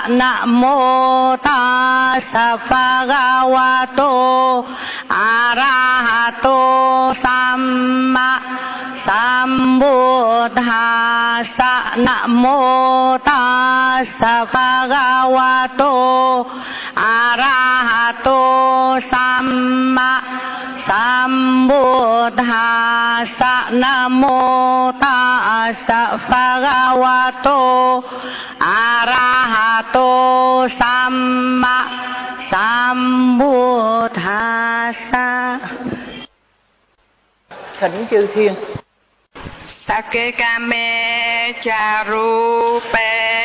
Namo tassa bhagavato arahato samma sambuddhassa. Namo tassa bhagavato arahato samma sambuddhassa. Namo tassa bhagavato arahato samma sambuddhassa. Thỉnh chư thiên. Sakekame charupe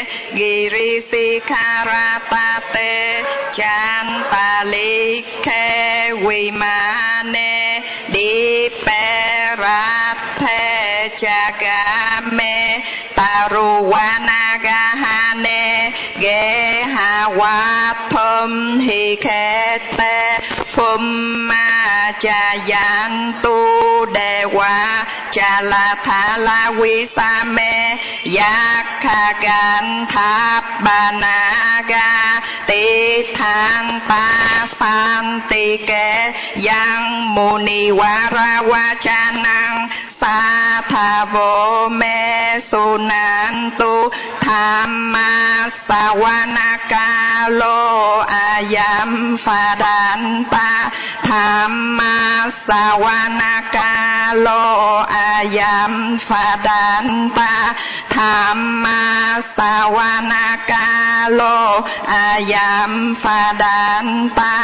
girisikaratate chantalike vimane diperathe chagame taruvanagahane gehawathum hikete phumma chayantu dewa chalathala visame yakkaganthabanaga tithang pasantike yang munivaravachanang sathavo me sunantu thamma savanakalo ayam phadanta thamma savanakalo ayam phadanta thamma savanakalo ayam phadanta.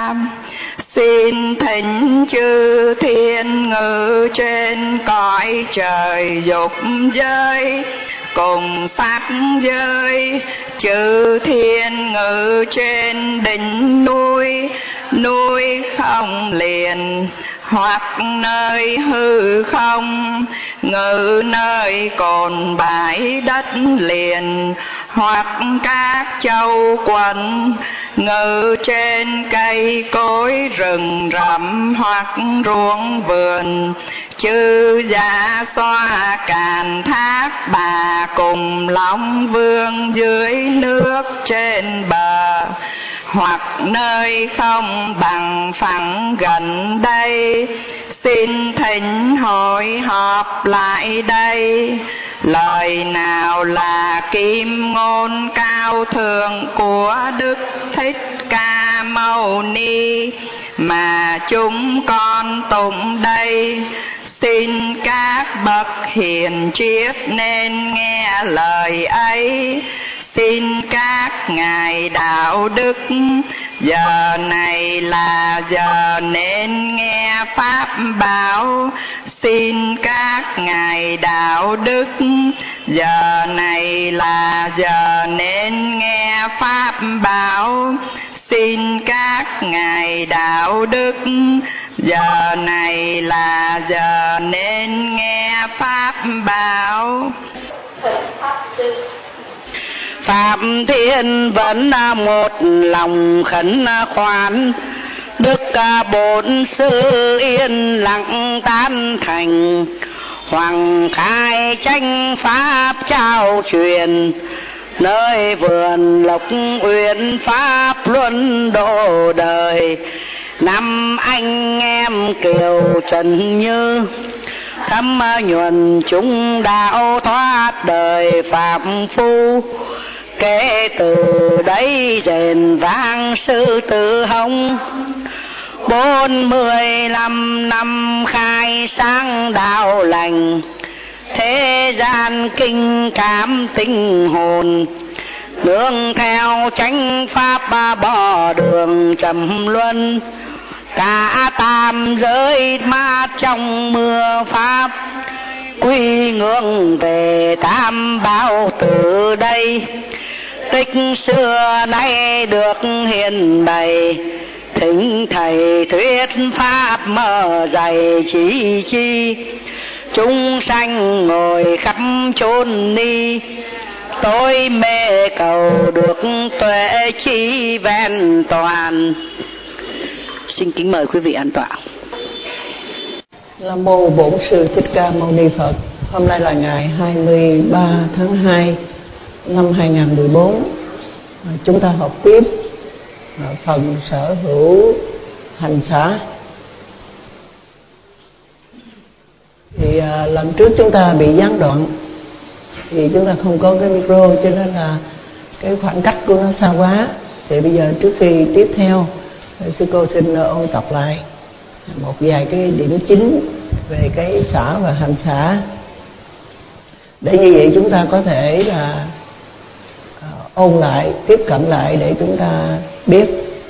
Xin thỉnh chư thiên ngự trên cõi trời dục giới cùng sắc giới, chư thiên ngự trên đỉnh núi, núi không liền hoặc nơi hư không, ngự nơi cồn bãi đất liền hoặc các châu quận, ngự trên cây cối rừng rậm hoặc ruộng vườn, chư dạ xoa càn thác bà cùng long vương dưới nước trên bờ, hoặc nơi không bằng phẳng gần đây. Xin thỉnh hội họp lại đây. Lời nào là kim ngôn cao thượng của Đức Thích Ca Mâu Ni mà chúng con tụng đây? Xin các bậc hiền triết nên nghe lời ấy. Xin các ngài đạo đức, giờ này là giờ nên nghe pháp bảo. Xin các ngài đạo đức, giờ này là giờ nên nghe pháp bảo. Xin các ngài đạo đức, giờ này là giờ nên nghe pháp bảo. Phạm Thiên vẫn một lòng khẩn khoản, Đức Bổn Sư yên lặng tán thành. Hoàng khai tranh pháp trao truyền, nơi vườn Lộc Uyển pháp luân độ đời. Năm anh em Kiều Trần Như, thâm nhuần chúng đạo thoát đời phạm phu. Kể từ đấy rền vang sư tử hồng, 45 năm khai sáng đạo lành. Thế gian kinh cảm tinh hồn, nương theo chánh pháp bỏ đường trầm luân. Cả tam giới mát trong mưa pháp, quy ngưỡng về tam bảo từ đây. Tích xưa nay được hiền bày, thỉnh thầy thuyết pháp mở dạy chỉ chi. Chúng sanh ngồi khắp chốn ni, tôi mê cầu được tuệ chi vẹn toàn. Xin kính mời quý vị an tọa. Nam mô Bổn Sư Thích Ca Mâu Ni Phật. Hôm nay là ngày 23 tháng 2 năm 2014. Chúng ta học tiếp phần sở hữu hành xả. Thì lần trước chúng ta bị gián đoạn, thì chúng ta không có cái micro, cho nên là cái khoảng cách của nó xa quá. Thì bây giờ trước khi tiếp theo, sư cô xin ôn tập lại một vài cái điểm chính về cái xả và hành xả, để như vậy chúng ta có thể là ôn lại, tiếp cận lại để chúng ta biết.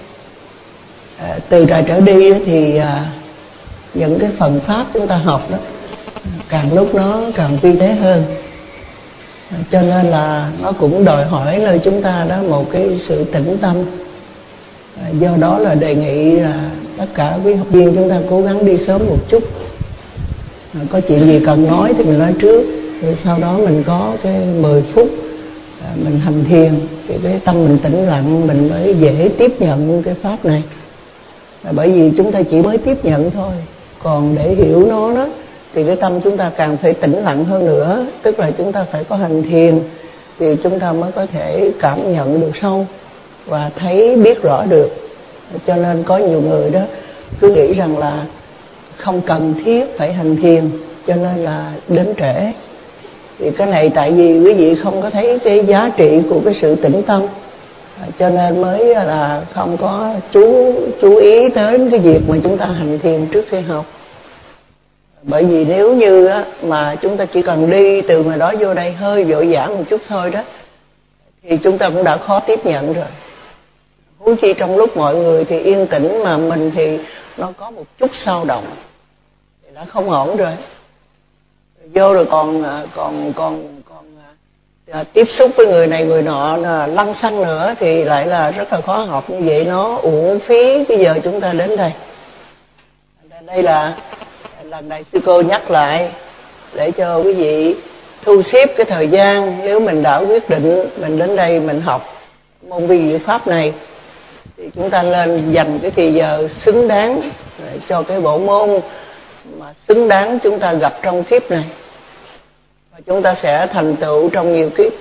Từ trại trở đi thì những cái phần pháp chúng ta học đó càng lúc nó càng vi tế hơn, cho nên là nó cũng đòi hỏi nơi chúng ta đó một cái sự tĩnh tâm. Do đó là đề nghị là tất cả quý học viên chúng ta cố gắng đi sớm một chút. Có chuyện gì cần nói thì mình nói trước, rồi sau đó mình có cái 10 phút mình hành thiền, thì cái tâm mình tĩnh lặng mình mới dễ tiếp nhận cái pháp này. Bởi vì chúng ta chỉ mới tiếp nhận thôi, còn để hiểu nó đó thì cái tâm chúng ta càng phải tĩnh lặng hơn nữa. Tức là chúng ta phải có hành thiền thì chúng ta mới có thể cảm nhận được sâu và thấy biết rõ được. Cho nên có nhiều người đó cứ nghĩ rằng là không cần thiết phải hành thiền, cho nên là đến trễ. Thì cái này tại vì quý vị không có thấy cái giá trị của cái sự tĩnh tâm, cho nên mới là không có chú ý đến cái việc mà chúng ta hành thiền trước khi học. Bởi vì nếu như mà chúng ta chỉ cần đi từ ngoài đó vô đây hơi vội vã một chút thôi đó, thì chúng ta cũng đã khó tiếp nhận rồi. Huống chi trong lúc mọi người thì yên tĩnh mà mình thì nó có một chút xao động thì đã không ổn rồi. Vô rồi còn tiếp xúc với người này người nọ lăng xăng nữa thì lại là rất là khó học. Như vậy nó uổng phí bây giờ chúng ta đến đây. Đây là lần này sư cô nhắc lại để cho quý vị thu xếp cái thời gian. Nếu mình đã quyết định mình đến đây mình học môn vi diệu pháp này thì chúng ta nên dành cái thời giờ xứng đáng cho cái bộ môn mà xứng đáng chúng ta gặp trong kiếp này, và chúng ta sẽ thành tựu trong nhiều kiếp.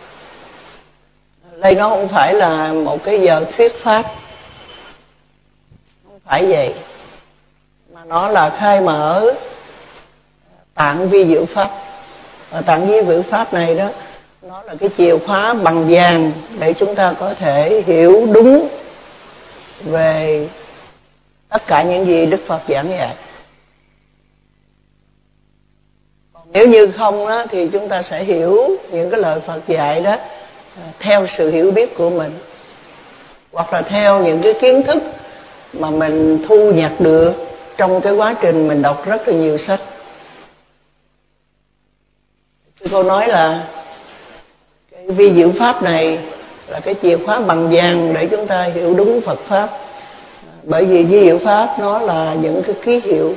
Đây nó không phải là một cái giờ thuyết pháp, không phải vậy, mà nó là khai mở tạng vi diệu pháp. Và tạng vi diệu pháp này đó, nó là cái chìa khóa bằng vàng để chúng ta có thể hiểu đúng về tất cả những gì Đức Phật giảng dạy. Còn nếu như không đó, thì chúng ta sẽ hiểu những cái lời Phật dạy đó theo sự hiểu biết của mình, hoặc là theo những cái kiến thức mà mình thu nhặt được trong cái quá trình mình đọc rất là nhiều sách. Cô nói là cái vi diệu pháp này là cái chìa khóa bằng vàng để chúng ta hiểu đúng Phật pháp. Bởi vì vi diệu pháp nó là những cái ký hiệu.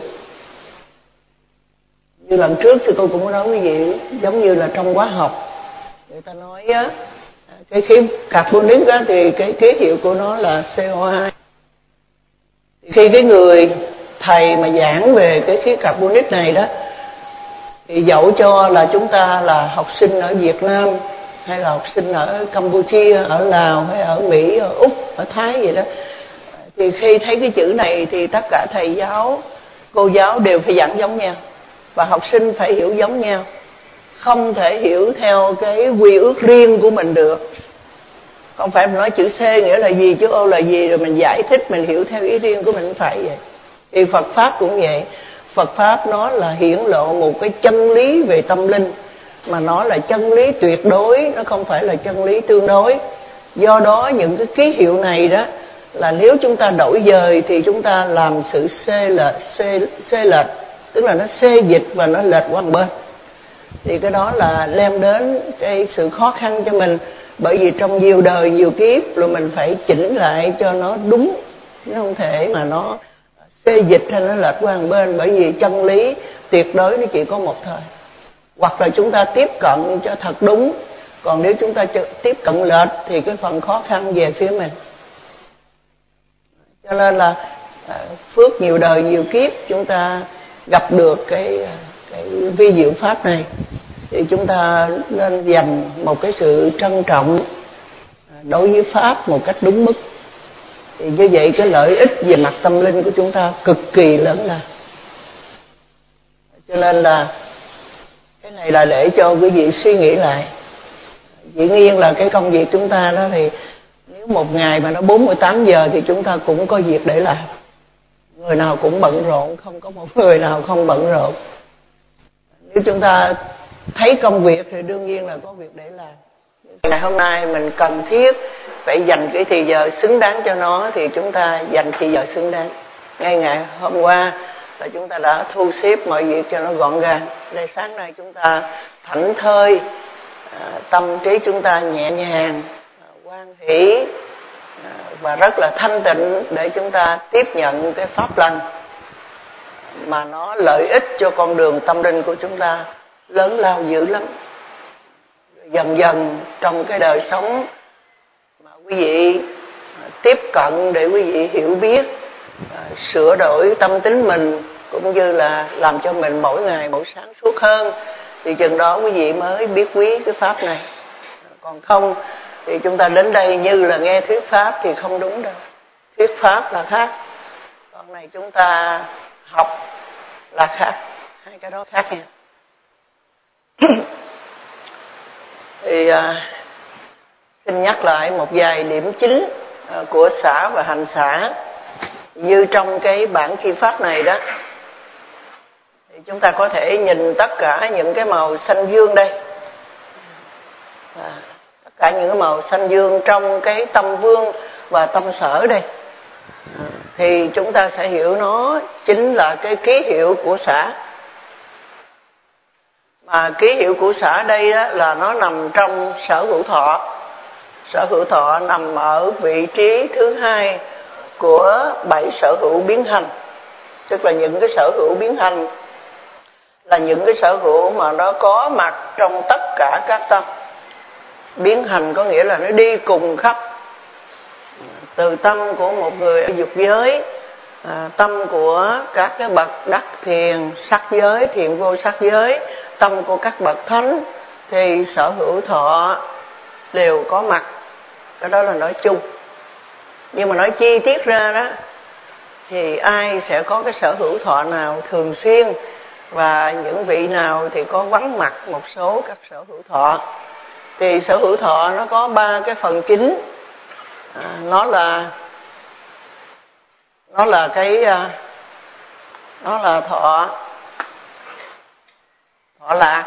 Như lần trước sư cô cũng có nói quý vị, giống như là trong khóa học người ta nói á, cái khí carbonic á, thì cái ký hiệu của nó là CO2. Khi cái người thầy mà giảng về cái khí carbonic này đó, thì dẫu cho là chúng ta là học sinh ở Việt Nam, hay là học sinh ở Campuchia, ở Lào, hay ở Mỹ, ở Úc, ở Thái vậy đó, thì khi thấy cái chữ này thì tất cả thầy giáo, cô giáo đều phải giảng giống nhau, và học sinh phải hiểu giống nhau. Không thể hiểu theo cái quy ước riêng của mình được. Không phải mình nói chữ C nghĩa là gì, chữ O là gì, rồi mình giải thích, mình hiểu theo ý riêng của mình, không phải vậy. Thì Phật Pháp cũng vậy. Phật Pháp nó là hiển lộ một cái chân lý về tâm linh, mà nó là chân lý tuyệt đối, nó không phải là chân lý tương đối. Do đó những cái ký hiệu này đó là nếu chúng ta đổi dời thì chúng ta làm sự xê lệch, tức là nó xê dịch và nó lệch qua một bên. Thì cái đó là đem đến cái sự khó khăn cho mình, bởi vì trong nhiều đời nhiều kiếp rồi mình phải chỉnh lại cho nó đúng. Nó không thể mà nó xê dịch hay nó lệch qua một bên, bởi vì chân lý tuyệt đối nó chỉ có một thôi. Hoặc là chúng ta tiếp cận cho thật đúng, còn nếu chúng ta tiếp cận lệch thì cái phần khó khăn về phía mình. Cho nên là phước nhiều đời nhiều kiếp chúng ta gặp được cái vi diệu pháp này, thì chúng ta nên dành một cái sự trân trọng đối với pháp một cách đúng mức. Thì như vậy cái lợi ích về mặt tâm linh của chúng ta cực kỳ lớn lao. Cho nên là cái này là để cho quý vị suy nghĩ lại. Dĩ nhiên là cái công việc chúng ta đó thì nếu một ngày mà nó 48 giờ thì chúng ta cũng có việc để làm. Người nào cũng bận rộn, không có một người nào không bận rộn. Nếu chúng ta thấy công việc thì đương nhiên là có việc để làm. Ngày hôm nay mình cần thiết phải dành cái thời giờ xứng đáng cho nó thì chúng ta dành thời giờ xứng đáng. Ngay ngày hôm qua là chúng ta đã thu xếp mọi việc cho nó gọn gàng. Đây sáng nay chúng ta thảnh thơi, tâm trí chúng ta nhẹ nhàng, hoan hỷ và rất là thanh tịnh để chúng ta tiếp nhận cái pháp lành mà nó lợi ích cho con đường tâm linh của chúng ta lớn lao dữ lắm. Dần dần trong cái đời sống mà quý vị tiếp cận để quý vị hiểu biết, sửa đổi tâm tính mình cũng như là làm cho mình mỗi ngày mỗi sáng suốt hơn thì chừng đó quý vị mới biết quý cái pháp này. Còn không thì chúng ta đến đây như là nghe thuyết pháp thì không đúng đâu. Thuyết pháp là khác, còn này chúng ta học là khác, hai cái đó khác nha. Thì xin nhắc lại một vài điểm chính của xả và hành xả. Như trong cái bản chi pháp này đó thì chúng ta có thể nhìn tất cả những cái màu xanh dương đây, tất cả những cái màu xanh dương trong cái tâm vương và tâm sở đây, thì chúng ta sẽ hiểu nó chính là cái ký hiệu của xả. Mà ký hiệu của xả đây đó là nó nằm trong sở hữu thọ. Sở hữu thọ nằm ở vị trí thứ hai của 7 sở hữu biến hành. Tức là những cái sở hữu biến hành là những cái sở hữu mà nó có mặt trong tất cả các tâm. Biến hành có nghĩa là nó đi cùng khắp, từ tâm của một người ở dục giới, tâm của các cái bậc đắc thiền sắc giới, thiền vô sắc giới, tâm của các bậc thánh, thì sở hữu thọ đều có mặt. Cái đó là nói chung. Nhưng mà nói chi tiết ra đó thì ai sẽ có cái sở hữu thọ nào thường xuyên và những vị nào thì có vắng mặt một số các sở hữu thọ. Thì sở hữu thọ nó có 3 cái phần chính. Nó là thọ lạc,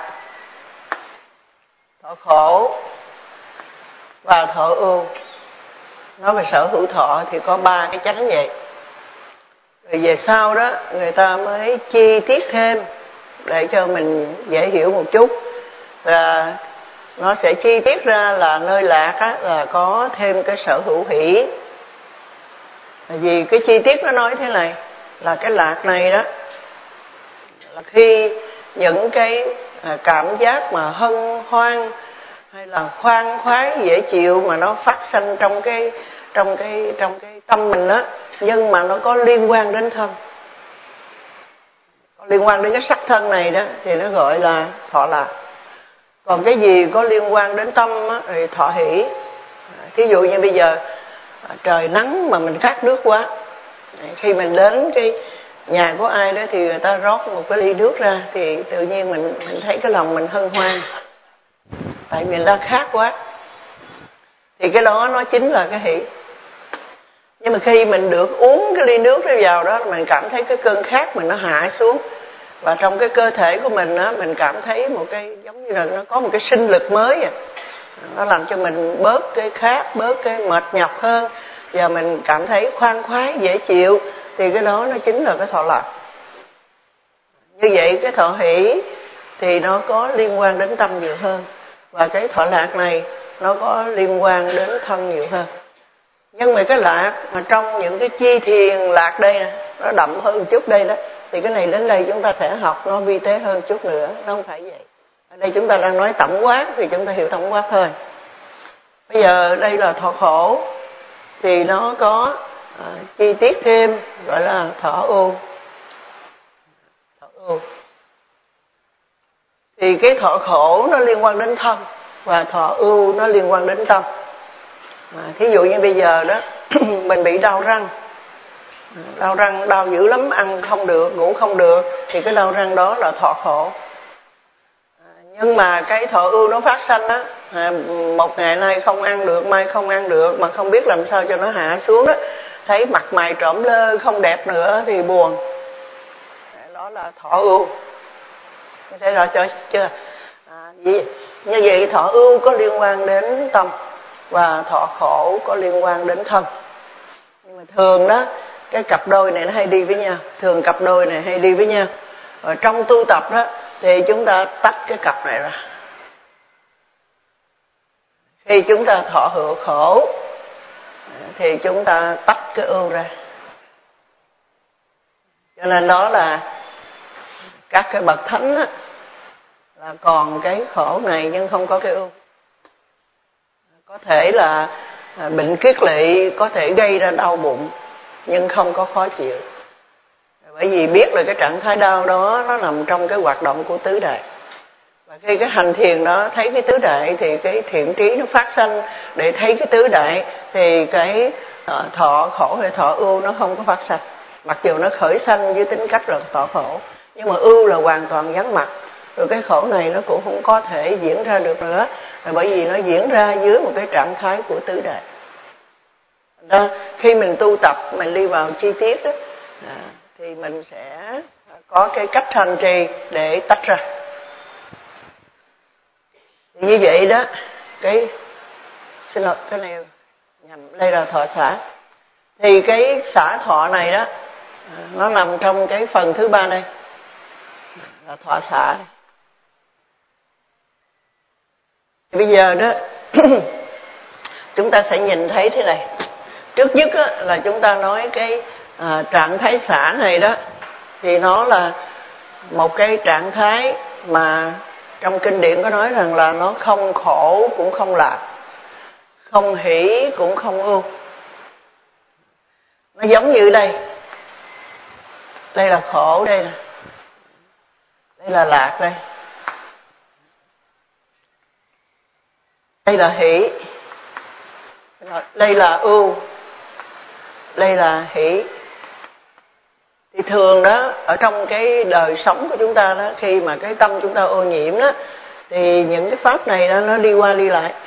thọ khổ và thọ ưu. Nói về sở hữu thọ thì có 3 cái chánh vậy. Rồi về sau đó người ta mới chi tiết thêm để cho mình dễ hiểu một chút. Và nó sẽ chi tiết ra là nơi lạc á, là có thêm cái sở hữu hỷ. Vì cái chi tiết nó nói thế này là cái lạc này đó là khi những cái cảm giác mà hân hoan hay là khoan khoái dễ chịu mà nó phát sinh trong cái tâm mình đó, nhưng mà nó có liên quan đến thân, có liên quan đến cái sắc thân này đó thì nó gọi là thọ lạc. Còn cái gì có liên quan đến tâm á, thì thọ hỷ. Thí dụ như bây giờ trời nắng mà mình khát nước quá, khi mình đến cái nhà của ai đó thì người ta rót một cái ly nước ra thì tự nhiên mình thấy cái lòng mình hân hoan, tại vì nó khát quá. Thì cái đó nó chính là cái hỷ. Nhưng mà khi mình được uống cái ly nước đó vào đó, mình cảm thấy cái cơn khát mình nó hạ xuống, và trong cái cơ thể của mình á, mình cảm thấy một cái giống như là nó có một cái sinh lực mới à. Nó làm cho mình bớt cái khát, bớt cái mệt nhọc hơn, và mình cảm thấy khoan khoái dễ chịu, thì cái đó nó chính là cái thọ lạc. Như vậy cái thọ hỷ thì nó có liên quan đến tâm nhiều hơn, và cái thọ lạc này nó có liên quan đến thân nhiều hơn. Nhưng mà cái lạc mà trong những cái chi thiền lạc đây nè, nó đậm hơn chút đây đó, thì cái này đến đây chúng ta sẽ học nó vi tế hơn chút nữa, nó không phải vậy. Ở đây chúng ta đang nói tổng quát thì chúng ta hiểu tổng quát thôi. Bây giờ đây là thọ khổ thì nó có chi tiết thêm gọi là thọ ưu. Thọ ưu thì cái thọ khổ nó liên quan đến thân, và thọ ưu nó liên quan đến tâm. Thí dụ như bây giờ đó mình bị đau răng, đau dữ lắm, ăn không được, ngủ không được, thì cái đau răng đó là thọ khổ. Nhưng mà cái thọ ưu nó phát sanh á, một ngày nay không ăn được, mai không ăn được, mà không biết làm sao cho nó hạ xuống đó, thấy mặt mày trõm lơ không đẹp nữa thì buồn. Đó là thọ ưu. Thế rồi cho chưa? Như vậy thọ ưu có liên quan đến tâm, và thọ khổ có liên quan đến thân. Nhưng mà thường đó, cái cặp đôi này nó hay đi với nhau, thường cặp đôi này hay đi với nhau. Ở trong tu tập đó thì chúng ta tách cái cặp này ra. Khi chúng ta thọ hưởng khổ thì chúng ta tách cái ưu ra. Cho nên đó là các cái bậc thánh á, là còn cái khổ này nhưng không có cái ưu. Có thể là bệnh kiết lỵ, có thể gây ra đau bụng nhưng không có khó chịu. Bởi vì biết là cái trạng thái đau đó nó nằm trong cái hoạt động của tứ đại. Và khi cái hành thiền đó thấy cái tứ đại thì cái thiện trí nó phát sanh để thấy cái tứ đại, thì cái thọ khổ hay thọ ưu nó không có phát sanh. Mặc dù nó khởi sanh với tính cách là thọ khổ, nhưng mà ưu là hoàn toàn vắng mặt. Rồi cái khổ này nó cũng không có thể diễn ra được nữa, bởi vì nó diễn ra dưới một cái trạng thái của tứ đại. Đó, khi mình tu tập, mình đi vào chi tiết đó, thì mình sẽ có cái cách hành trì để tách ra. Thì như vậy đó, xin lỗi, cái này nhầm, đây là thọ xả. Thì cái xả thọ này đó, nó nằm trong cái phần thứ ba đây, là thọ xả. Thì bây giờ đó, chúng ta sẽ nhìn thấy thế này. Trước nhất á, là chúng ta nói cái trạng thái xả này đó, thì nó là một cái trạng thái mà trong kinh điển có nói rằng là nó không khổ cũng không lạc, không hỷ cũng không ưu. Nó giống như đây là khổ, đây là lạc, đây là hỷ, đây là ưu, đây là hỷ. Thì thường đó, ở trong cái đời sống của chúng ta đó, khi mà cái tâm chúng ta ô nhiễm đó, thì những cái pháp này đó nó đi qua đi lại.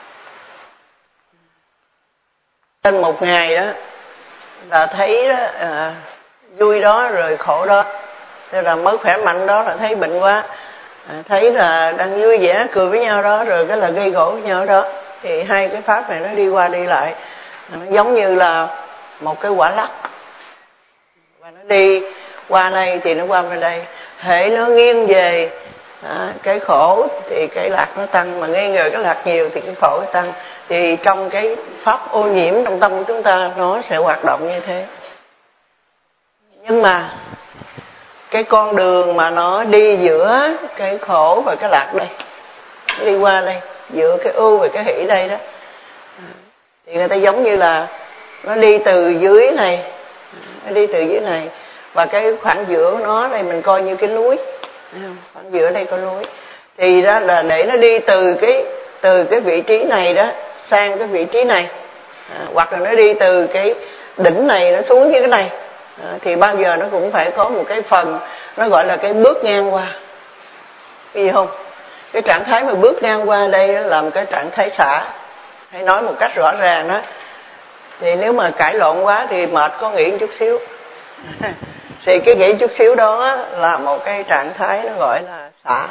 Trên một ngày đó là thấy đó, vui đó rồi khổ đó. Tức là mới khỏe mạnh đó là thấy bệnh quá, thấy là đang vui vẻ cười với nhau đó, rồi cái là gây gổ với nhau đó. Thì hai cái pháp này nó đi qua đi lại, nó giống như là một cái quả lắc, và nó đi qua đây thì nó qua bên đây. Hễ nó nghiêng về cái khổ thì cái lạc nó tăng, mà nghiêng về cái lạc nhiều thì cái khổ nó tăng. Thì trong cái pháp ô nhiễm trong tâm của chúng ta nó sẽ hoạt động như thế. Nhưng mà cái con đường mà nó đi giữa cái khổ và cái lạc đây, nó đi qua đây, giữa cái ưu và cái hỷ đây đó, thì người ta giống như là nó đi từ dưới này, nó đi từ dưới này, và cái khoảng giữa của nó đây mình coi như cái núi, khoảng giữa đây có núi. Thì đó là để nó đi từ cái vị trí này đó sang cái vị trí này, hoặc là nó đi từ cái đỉnh này nó xuống như cái này, thì bao giờ nó cũng phải có một cái phần nó gọi là cái bước ngang qua. Hiểu không? Cái trạng thái mà bước ngang qua đây là một cái trạng thái xả. Hay nói một cách rõ ràng đó, thì nếu mà cãi lộn quá thì mệt, có nghỉ một chút xíu. Thì cái nghỉ chút xíu đó là một cái trạng thái nó gọi là xả.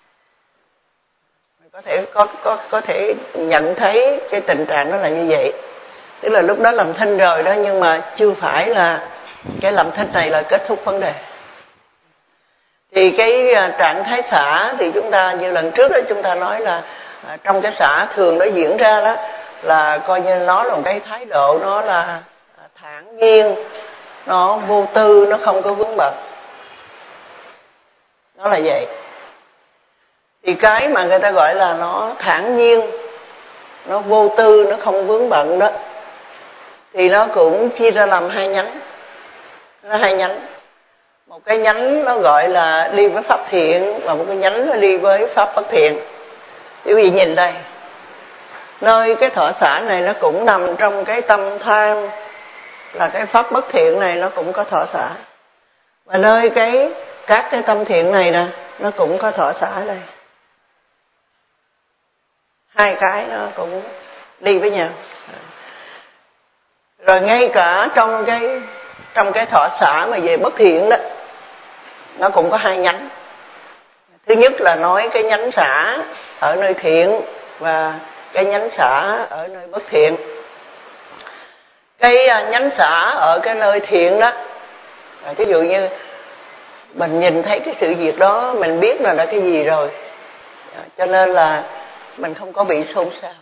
Có thể nhận thấy cái tình trạng đó là như vậy. Tức là lúc đó làm thinh rồi đó, nhưng mà chưa phải là cái làm thinh này là kết thúc vấn đề. Thì cái trạng thái xả thì chúng ta như lần trước đó chúng ta nói là trong cái xả thường nó diễn ra đó là coi như nó là một cái thái độ, nó là thản nhiên, nó vô tư, nó không có vướng bận. Nó là vậy. Thì cái mà người ta gọi là nó thản nhiên, nó vô tư, nó không vướng bận đó, thì nó cũng chia ra làm hai nhánh. Nó hai nhánh. Một cái nhánh nó gọi là đi với pháp thiện, và một cái nhánh nó đi với pháp bất thiện. Quý vị nhìn đây, nơi cái thọ xả này nó cũng nằm trong cái tâm tham, là cái pháp bất thiện này nó cũng có thọ xả. Và nơi các cái tâm thiện này nè, nó cũng có thọ xả đây. Hai cái nó cũng đi với nhau. Rồi ngay cả trong cái thọ xả mà về bất thiện đó, nó cũng có hai nhánh. Thứ nhất là nói cái nhánh xả ở nơi thiện và cái nhánh xả ở nơi bất thiện. Cái nhánh xả ở cái nơi thiện đó, ví dụ như mình nhìn thấy cái sự việc đó, mình biết là cái gì rồi, cho nên là mình không có bị xôn xao.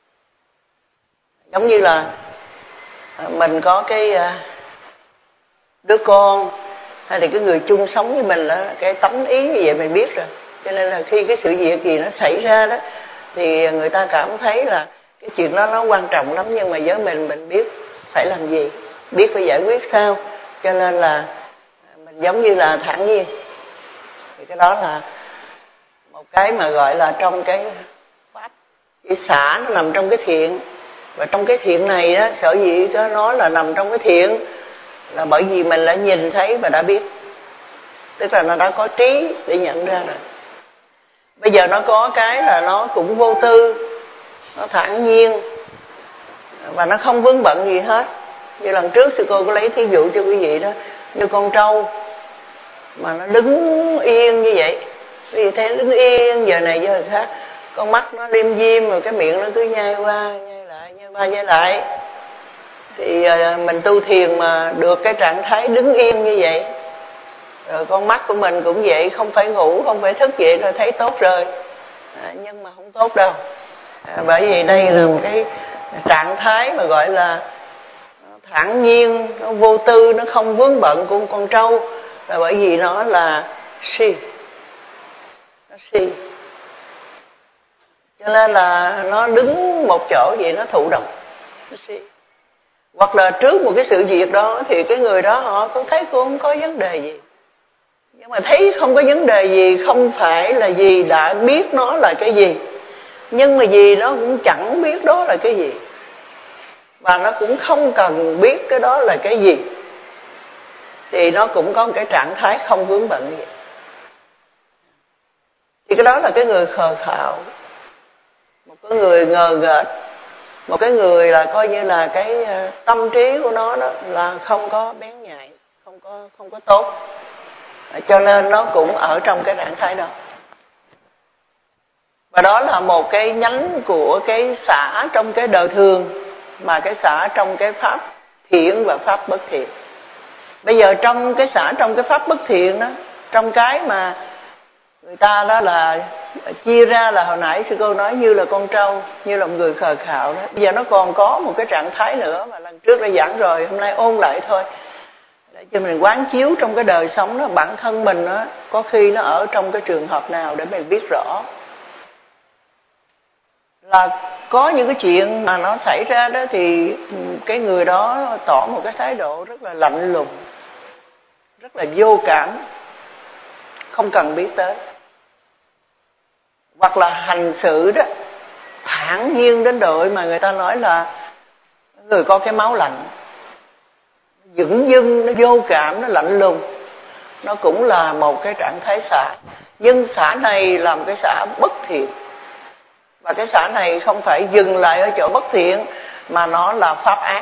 Giống như là mình có cái đứa con hay là cái người chung sống với mình, là cái tánh ý như vậy mình biết rồi, cho nên là khi cái sự việc gì nó xảy ra đó thì người ta cảm thấy là cái chuyện đó nó quan trọng lắm, nhưng mà với mình biết phải làm gì, biết phải giải quyết sao, cho nên là mình giống như là thản nhiên. Thì cái đó là một cái mà gọi là trong cái pháp cái xả, nó nằm trong cái thiện. Và trong cái thiện này đó, sở dĩ có nói là nằm trong cái thiện là bởi vì mình đã nhìn thấy và đã biết, tức là nó đã có trí để nhận ra rồi. Bây giờ nó có cái là nó cũng vô tư, nó thản nhiên và nó không vướng bận gì hết. Như lần trước sư cô có lấy thí dụ cho quý vị đó, như con trâu mà nó đứng yên như vậy, vì thế đứng yên giờ này giờ khác, con mắt nó liêm diêm, rồi cái miệng nó cứ nhai qua nhai lại, nhai qua nhai lại. Thì mình tu thiền mà được cái trạng thái đứng yên như vậy, rồi con mắt của mình cũng vậy, không phải ngủ, không phải thức vậy rồi thấy tốt rồi, nhưng mà không tốt đâu. Bởi vì đây là một cái trạng thái mà gọi là thản nhiên, nó vô tư, nó không vướng bận của con trâu, là bởi vì nó là si, nó si, cho nên là nó đứng một chỗ vậy, nó thụ động, nó si. Hoặc là trước một cái sự việc đó thì cái người đó họ cũng thấy cũng không có vấn đề gì, nhưng mà thấy không có vấn đề gì không phải là vì đã biết nó là cái gì, nhưng mà vì nó cũng chẳng biết đó là cái gì, và nó cũng không cần biết cái đó là cái gì, thì nó cũng có một cái trạng thái không vướng bận như vậy. Thì cái đó là cái người khờ khạo, một cái người ngờ nghệch, một cái người là coi như là cái tâm trí của nó đó là không có bén nhạy, không có tốt, cho nên nó cũng ở trong cái trạng thái đó. Và đó là một cái nhánh của cái xả trong cái đời thường, mà cái xả trong cái pháp thiện và pháp bất thiện. Bây giờ trong cái xả trong cái pháp bất thiện đó, trong cái mà người ta đó là chia ra là hồi nãy sư cô nói như là con trâu, như là một người khờ khạo đó. Bây giờ nó còn có một cái trạng thái nữa mà lần trước đã giảng rồi, hôm nay ôn lại thôi, để cho mình quán chiếu trong cái đời sống đó, bản thân mình đó, có khi nó ở trong cái trường hợp nào để mình biết rõ. Là có những cái chuyện mà nó xảy ra đó thì cái người đó tỏ một cái thái độ rất là lạnh lùng, rất là vô cảm, không cần biết tới. Hoặc là hành xử đó thản nhiên đến độ mà người ta nói là người có cái máu lạnh, dửng dưng, nó vô cảm, nó lạnh lùng, nó cũng là một cái trạng thái xả. Nhưng xả này là một cái xả bất thiện, và cái xả này không phải dừng lại ở chỗ bất thiện, mà nó là pháp ác.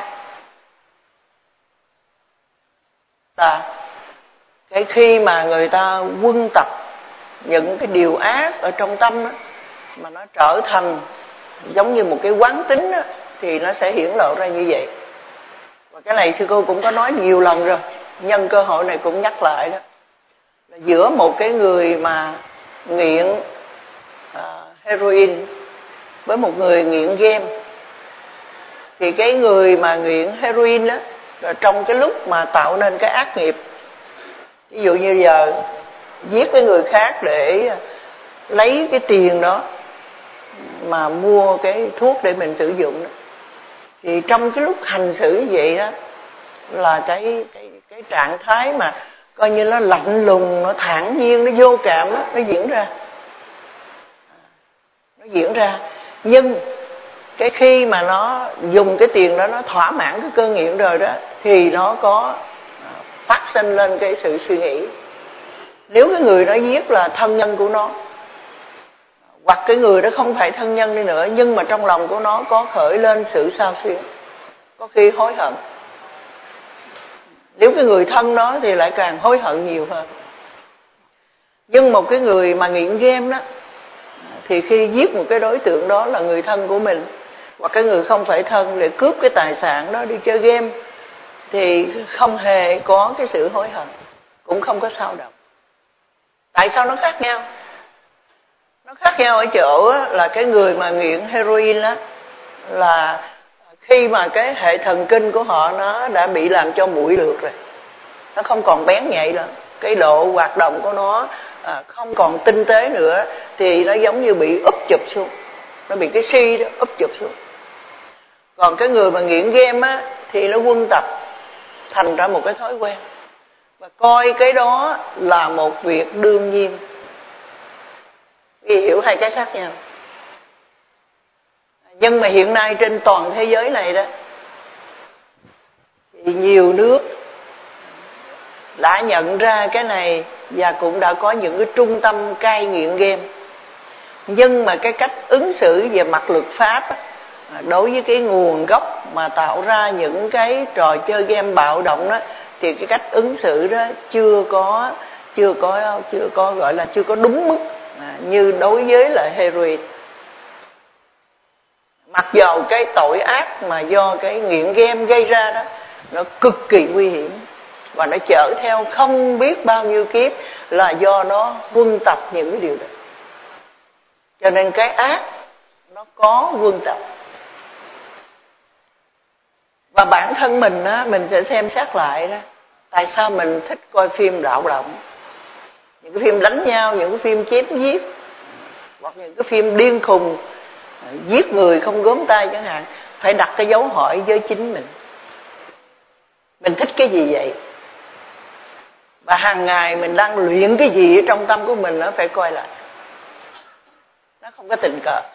Là cái khi mà người ta quân tập những cái điều ác ở trong tâm đó, mà nó trở thành giống như một cái quán tính đó, thì nó sẽ hiển lộ ra như vậy. Và cái này sư cô cũng có nói nhiều lần rồi, nhân cơ hội này cũng nhắc lại đó, là giữa một cái người mà nghiện heroin với một người nghiện game, thì cái người mà nghiện heroin đó, rồi trong cái lúc mà tạo nên cái ác nghiệp, ví dụ như giờ giết cái người khác để lấy cái tiền đó mà mua cái thuốc để mình sử dụng đó, thì trong cái lúc hành xử như vậy đó là cái trạng thái mà coi như nó lạnh lùng, nó thản nhiên, nó vô cảm đó, nó diễn ra. Nhưng Cái khi mà nó dùng cái tiền đó nó thỏa mãn cái cơn nghiện rồi đó, thì nó có phát sinh lên cái sự suy nghĩ. Nếu cái người đó giết là thân nhân của nó, hoặc cái người đó không phải thân nhân đi nữa, nhưng mà trong lòng của nó có khởi lên sự xao xuyến, có khi hối hận. Nếu cái người thân nó thì lại càng hối hận nhiều hơn. Nhưng một cái người mà nghiện game đó, thì khi giết một cái đối tượng đó là người thân của mình, hoặc cái người không phải thân, để cướp cái tài sản đó đi chơi game, thì không hề có cái sự hối hận, cũng không có xao động. Tại sao nó khác nhau? Nó khác nhau ở chỗ là cái người mà nghiện heroin đó, là khi mà cái hệ thần kinh của họ nó đã bị làm cho muội lược rồi, nó không còn bén nhạy nữa, cái độ hoạt động của nó không còn tinh tế nữa, thì nó giống như bị úp chụp xuống, nó bị cái si đó úp chụp xuống. Còn cái người mà nghiện game á, thì nó quân tập thành ra một cái thói quen, và coi cái đó là một việc đương nhiên. Vì hiểu hai cái khác nhau. Nhưng mà hiện nay trên toàn thế giới này đó, thì nhiều nước đã nhận ra cái này, và cũng đã có những cái trung tâm cai nghiện game. Nhưng mà cái cách ứng xử về mặt luật pháp á, đối với cái nguồn gốc mà tạo ra những cái trò chơi game bạo động đó, thì cái cách ứng xử đó chưa có gọi là chưa có đúng mức như đối với lại heroin. Mặc dầu cái tội ác mà do cái nghiện game gây ra đó, nó cực kỳ nguy hiểm, và nó chở theo không biết bao nhiêu kiếp, là do nó quân tập những cái điều đó. Cho nên cái ác nó có quân tập. Và bản thân mình á, mình sẽ xem xét lại đó, tại sao mình thích coi phim bạo động, những cái phim đánh nhau, những cái phim chém giết, hoặc những cái phim điên khùng giết người không gớm tay chẳng hạn. Phải đặt cái dấu hỏi với chính mình. Mình thích cái gì vậy? Và hàng ngày mình đang luyện cái gì ở trong tâm của mình, nó phải coi lại. Nó không có tình cờ.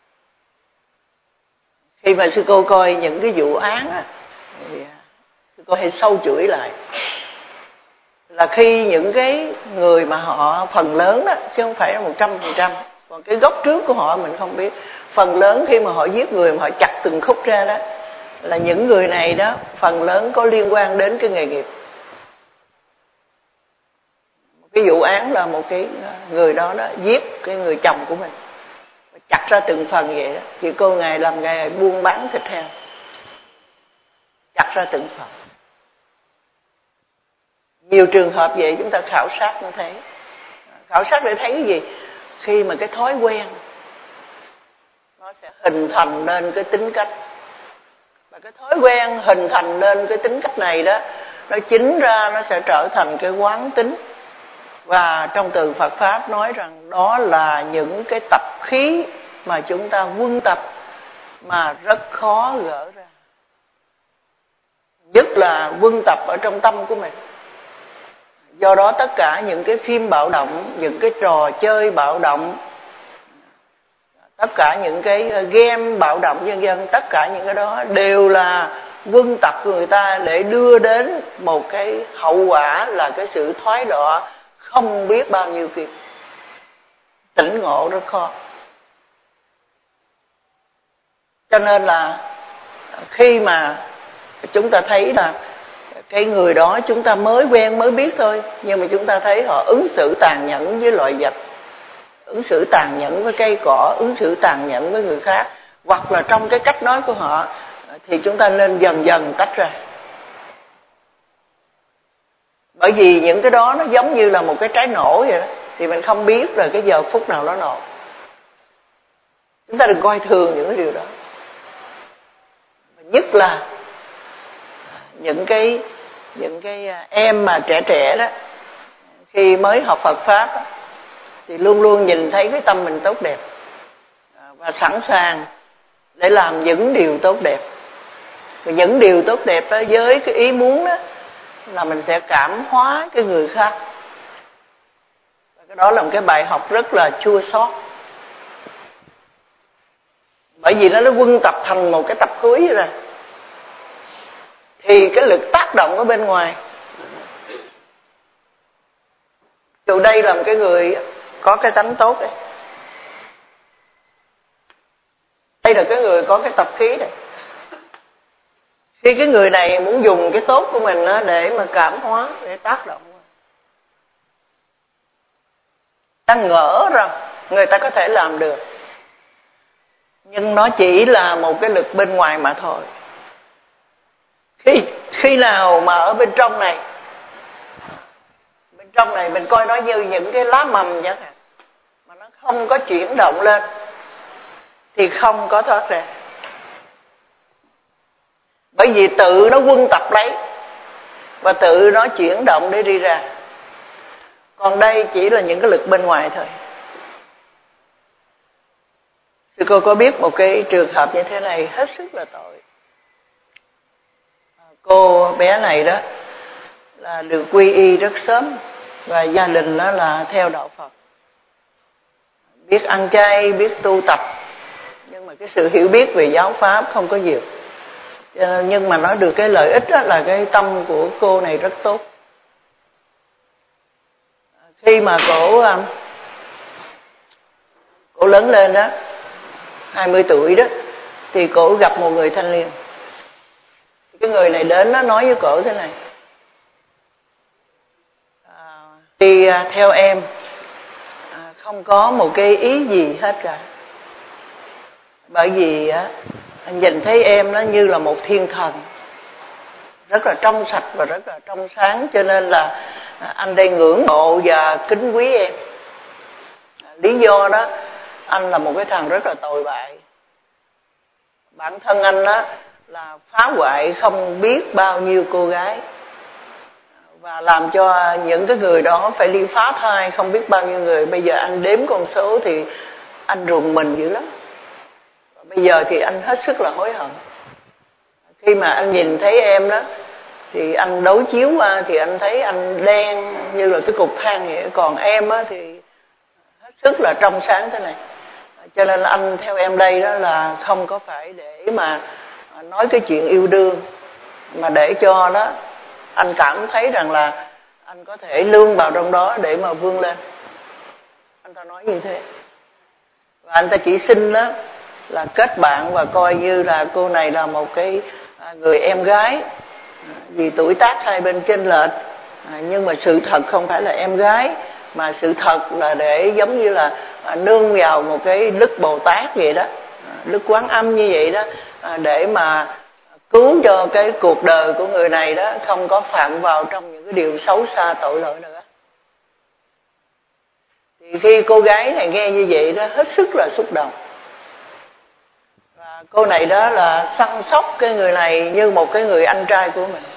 Khi mà sư cô coi những cái vụ án á, thì sư cô hay sâu chuỗi lại. Là khi những cái người mà họ phần lớn đó, chứ không phải là 100%, còn cái gốc trước của họ mình không biết. Phần lớn khi mà họ giết người mà họ chặt từng khúc ra đó, là những người này đó phần lớn có liên quan đến cái nghề nghiệp. Một cái vụ án là một cái người đó giết cái người chồng của mình, chặt ra từng phần vậy đó. Chị cô ngày làm nghề buôn bán thịt heo, chặt ra từng phần. Nhiều trường hợp vậy chúng ta khảo sát mới thấy. Khảo sát để thấy cái gì? Khi mà cái thói quen nó sẽ hình thành nên cái tính cách, và cái thói quen hình thành nên cái tính cách này đó, nó chính ra nó sẽ trở thành cái quán tính. Và trong từ Phật Pháp nói rằng đó là những cái tập khí mà chúng ta quân tập mà rất khó gỡ ra. Nhất là quân tập ở trong tâm của mình. Do đó tất cả những cái phim bạo động, những cái trò chơi bạo động, tất cả những cái game bạo động vân vân, tất cả những cái đó đều là quân tập của người ta để đưa đến một cái hậu quả là cái sự thoái đọa không biết bao nhiêu kiếp. Tỉnh ngộ rất khó. Cho nên là khi mà chúng ta thấy là cái người đó chúng ta mới quen mới biết thôi, nhưng mà chúng ta thấy họ ứng xử tàn nhẫn với loài vật, ứng xử tàn nhẫn với cây cỏ, ứng xử tàn nhẫn với người khác, hoặc là trong cái cách nói của họ, thì chúng ta nên dần dần tách ra. Bởi vì những cái đó nó giống như là một cái trái nổ vậy đó, thì mình không biết là cái giờ phút nào nó nổ. Chúng ta đừng coi thường những cái điều đó. Nhất là những cái em mà trẻ đó, khi mới học Phật Pháp đó, thì luôn luôn nhìn thấy cái tâm mình tốt đẹp, và sẵn sàng để làm những điều tốt đẹp. Và những điều tốt đẹp đó, với cái ý muốn đó là mình sẽ cảm hóa cái người khác. Và cái đó là một cái bài học rất là chua xót. Bởi vì nó quân tập thành một cái tập khối rồi, thì cái lực tác động ở bên ngoài. Dù đây là một cái người có cái tánh tốt ấy, đây là cái người có cái tập khí này. Khi cái người này muốn dùng cái tốt của mình để mà cảm hóa, để tác động, ta ngỡ rằng người ta có thể làm được, nhưng nó chỉ là một cái lực bên ngoài mà thôi. Khi nào mà ở bên trong này mình coi nó như những cái lá mầm chẳng hạn, mà nó không có chuyển động lên thì không có thoát ra. Bởi vì tự nó quân tập lấy và tự nó chuyển động để đi ra. Còn đây chỉ là những cái lực bên ngoài thôi. Sư cô có biết một cái trường hợp như thế này hết sức là tội. Cô bé này đó là được quy y rất sớm, và gia đình đó là theo đạo Phật, biết ăn chay, biết tu tập, nhưng mà cái sự hiểu biết về giáo pháp không có nhiều. Nhưng mà nói được cái lợi ích đó là cái tâm của cô này rất tốt. Khi mà cổ lớn lên đó, 20 tuổi đó, thì cổ gặp một người thanh niên. Cái người này đến nó nói với cổ thế này: đi theo em không có một cái ý gì hết cả, bởi vì anh nhìn thấy em nó như là một thiên thần, rất là trong sạch và rất là trong sáng, cho nên là anh đây ngưỡng mộ và kính quý em. Lý do đó, anh là một cái thằng rất là tồi bại, bản thân anh đó là phá hoại không biết bao nhiêu cô gái, và làm cho những cái người đó phải đi phá thai không biết bao nhiêu người. Bây giờ anh đếm con số thì anh rùng mình dữ lắm. Và bây giờ thì anh hết sức là hối hận. Khi mà anh nhìn thấy em đó thì anh đối chiếu qua thì anh thấy anh đen như là cái cục than vậy, còn em á thì hết sức là trong sáng thế này. Cho nên là anh theo em đây đó là không có phải để mà nói cái chuyện yêu đương, mà để cho đó anh cảm thấy rằng là anh có thể lương vào trong đó để mà vươn lên. Anh ta nói như thế. Và anh ta chỉ xin đó là kết bạn và coi như là cô này là một cái người em gái, vì tuổi tác hai bên chênh lệch, nhưng mà sự thật không phải là em gái, mà sự thật là để giống như là nương vào một cái đức Bồ Tát vậy đó, đức Quán Âm như vậy đó, để mà cứu cho cái cuộc đời của người này đó không có phạm vào trong những cái điều xấu xa tội lỗi nữa. Thì khi cô gái này nghe như vậy đó, hết sức là xúc động, và cô này đó là săn sóc cái người này như một cái người anh trai của mình.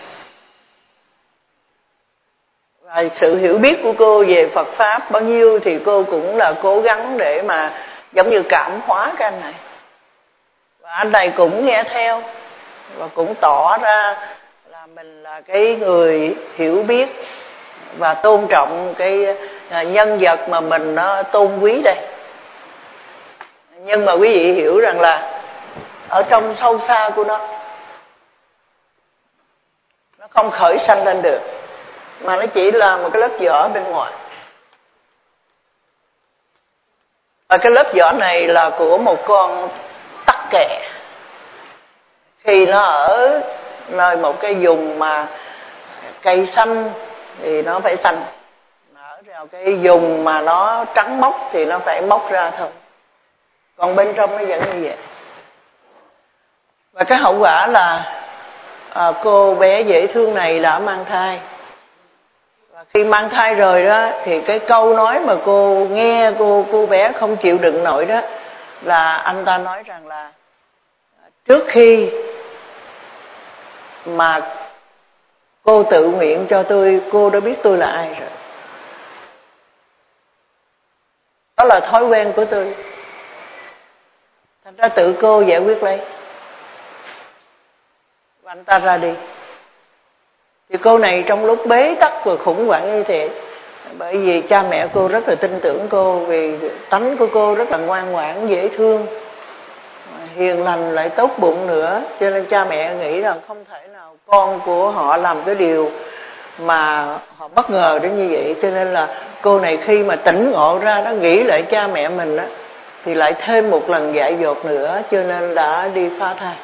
Và sự hiểu biết của cô về Phật Pháp bao nhiêu thì cô cũng là cố gắng để mà giống như cảm hóa cái anh này. Và anh này cũng nghe theo và cũng tỏ ra là mình là cái người hiểu biết và tôn trọng cái nhân vật mà mình nó tôn quý đây. Nhưng mà quý vị hiểu rằng là ở trong sâu xa của nó không khởi sanh lên được, mà nó chỉ là một cái lớp vỏ bên ngoài. Và cái lớp vỏ này là của một con tắc kè. Khi nó ở nơi một cái vùng mà cây xanh thì nó phải xanh, ở vào cái vùng mà nó trắng mốc thì nó phải mốc ra thôi, còn bên trong nó vẫn như vậy. Và cái hậu quả là cô bé dễ thương này đã mang thai. Và khi mang thai rồi đó thì cái câu nói mà cô nghe cô bé không chịu đựng nổi đó là anh ta nói rằng là trước khi mà cô tự nguyện cho tôi, cô đã biết tôi là ai rồi. Đó là thói quen của tôi, thành ra tự cô giải quyết lấy. Và anh ta ra đi. Thì cô này trong lúc bế tắc và khủng hoảng như thế, bởi vì cha mẹ cô rất là tin tưởng cô, vì tánh của cô rất là ngoan ngoãn, dễ thương, hiền lành lại tốt bụng nữa, cho nên cha mẹ nghĩ rằng không thể nào con của họ làm cái điều mà họ bất ngờ đến như vậy. Cho nên là cô này khi mà tỉnh ngộ ra, nó nghĩ lại cha mẹ mình đó, thì lại thêm một lần dại dột nữa, cho nên đã đi phá thai.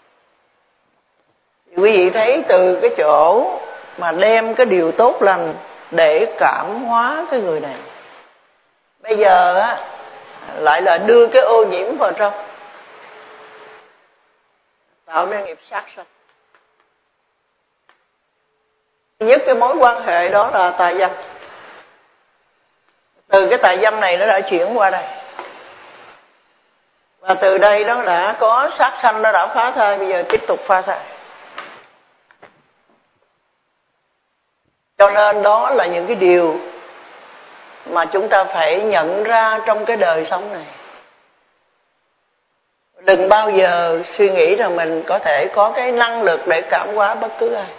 Quý vị thấy từ cái chỗ mà đem cái điều tốt lành để cảm hóa cái người này, bây giờ á lại là đưa cái ô nhiễm vào trong, tạo nên nghiệp sát sanh. Nhất cái mối quan hệ đó là tà dâm. Từ cái tà dâm này nó đã chuyển qua đây, và từ đây nó đã có sát sanh, nó đã phá thai, bây giờ tiếp tục phá thai. Cho nên đó là những cái điều mà chúng ta phải nhận ra trong cái đời sống này. Đừng bao giờ suy nghĩ rằng mình có thể có cái năng lực để cảm hóa bất cứ ai.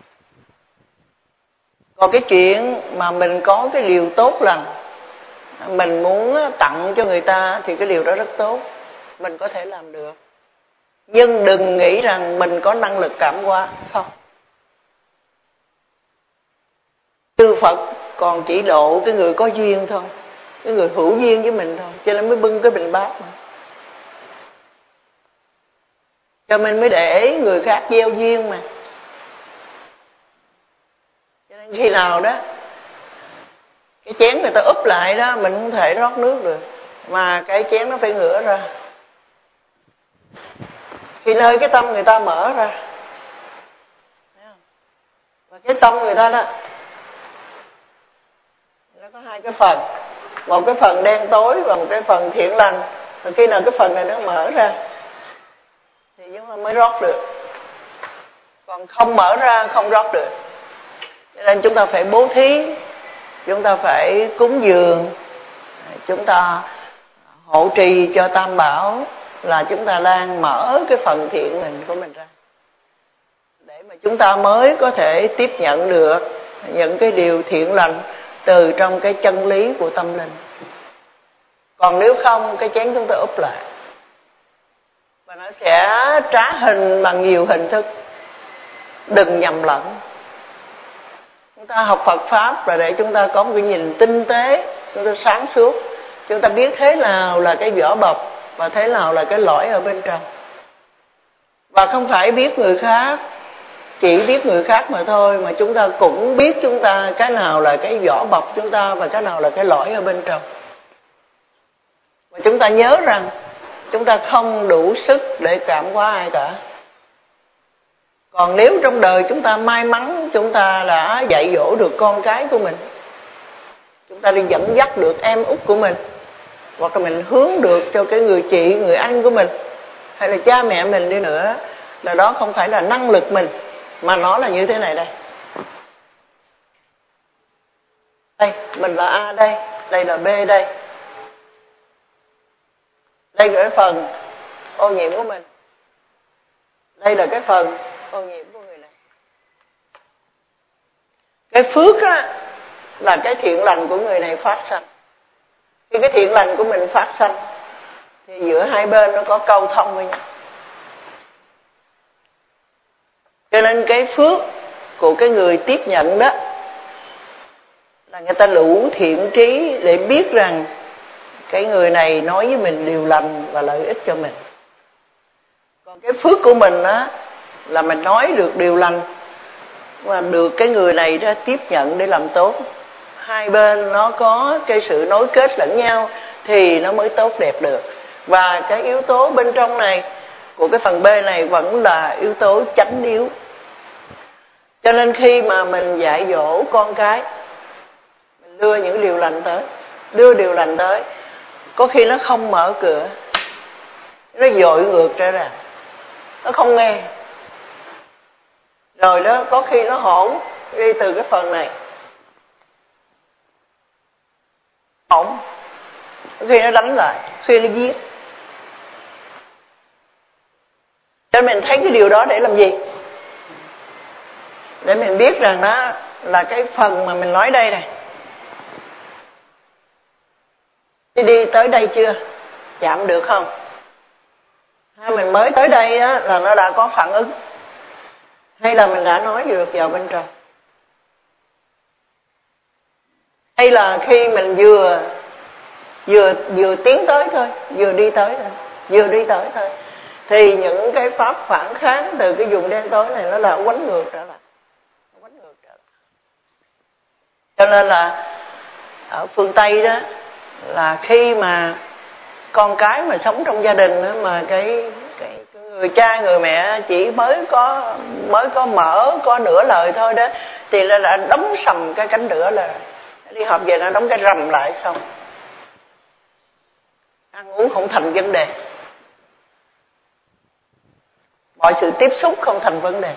Còn cái chuyện mà mình có cái điều tốt lành, mình muốn tặng cho người ta, thì cái điều đó rất tốt, mình có thể làm được. Nhưng đừng nghĩ rằng mình có năng lực cảm hóa, không. Chư Phật còn chỉ độ cái người có duyên thôi, cái người hữu duyên với mình thôi, cho nên mới bưng cái bình bát mà. Cho mình mới để người khác gieo duyên mà. Cho nên khi nào đó cái chén người ta úp lại đó, mình không thể rót nước được, mà cái chén nó phải ngửa ra. Khi nơi cái tâm người ta mở ra, và cái tâm người ta đó, nó có hai cái phần, một cái phần đen tối và một cái phần thiện lành. Rồi khi nào cái phần này nó mở ra thì chúng ta mới rót được, còn không mở ra không rót được. Cho nên chúng ta phải bố thí, chúng ta phải cúng dường, chúng ta hộ trì cho Tam Bảo, là chúng ta đang mở cái phần thiện lành của mình ra, để mà chúng ta mới có thể tiếp nhận được những cái điều thiện lành từ trong cái chân lý của tâm linh. Còn nếu không, cái chén chúng ta úp lại, và nó sẽ trá hình bằng nhiều hình thức. Đừng nhầm lẫn. Chúng ta học Phật Pháp là để chúng ta có một cái nhìn tinh tế, chúng ta sáng suốt, chúng ta biết thế nào là cái vỏ bọc và thế nào là cái lõi ở bên trong. Và không phải biết người khác, chỉ biết người khác mà thôi, mà chúng ta cũng biết chúng ta cái nào là cái vỏ bọc chúng ta và cái nào là cái lõi ở bên trong. Và chúng ta nhớ rằng chúng ta không đủ sức để cảm hóa ai cả. Còn nếu trong đời chúng ta may mắn, chúng ta đã dạy dỗ được con cái của mình, chúng ta đi dẫn dắt được em út của mình, hoặc là mình hướng được cho cái người chị, người anh của mình, hay là cha mẹ mình đi nữa, là đó không phải là năng lực mình, mà nó là như thế này đây. Đây, mình là A đây, đây là B đây. Đây là cái phần ô nhiễm của mình, đây là cái phần ô nhiễm của người này. Cái phước á là cái thiện lành của người này phát sanh. Khi cái thiện lành của mình phát sanh thì giữa hai bên nó có câu thông với nhau. Cho nên cái phước của cái người tiếp nhận đó là người ta đủ thiện trí để biết rằng cái người này nói với mình điều lành và lợi ích cho mình. Còn cái phước của mình á là mình nói được điều lành và được cái người này ra tiếp nhận để làm tốt. Hai bên nó có cái sự nối kết lẫn nhau thì nó mới tốt đẹp được. Và cái yếu tố bên trong này của cái phần B này vẫn là yếu tố chánh yếu. Cho nên khi mà mình dạy dỗ con cái, mình đưa những điều lành tới, đưa điều lành tới, có khi nó không mở cửa, nó dội ngược trở ra, nó không nghe. Rồi đó, có khi nó hỗn đi từ cái phần này, hỗn, có khi nó đánh lại, khi nó giết. Cho mình thấy cái điều đó để làm gì? Để mình biết rằng đó là cái phần mà mình nói đây này. Đi tới đây chưa? Chạm được không? hay mình mới tới đây á, là nó đã có phản ứng, hay là mình đã nói được vào bên trong, hay là khi mình vừa tiến tới thôi, vừa đi tới thôi, thì những cái pháp phản kháng từ cái vùng đen tối này nó là quánh ngược trở lại. Cho nên là ở phương Tây đó, là khi mà con cái mà sống trong gia đình đó, mà cái người cha người mẹ chỉ mới có mở có nửa lời thôi đó, thì là đã đóng sầm cái cánh cửa, là đi học về nó đóng cái rầm lại, xong ăn uống không thành vấn đề, mọi sự tiếp xúc không thành vấn đề.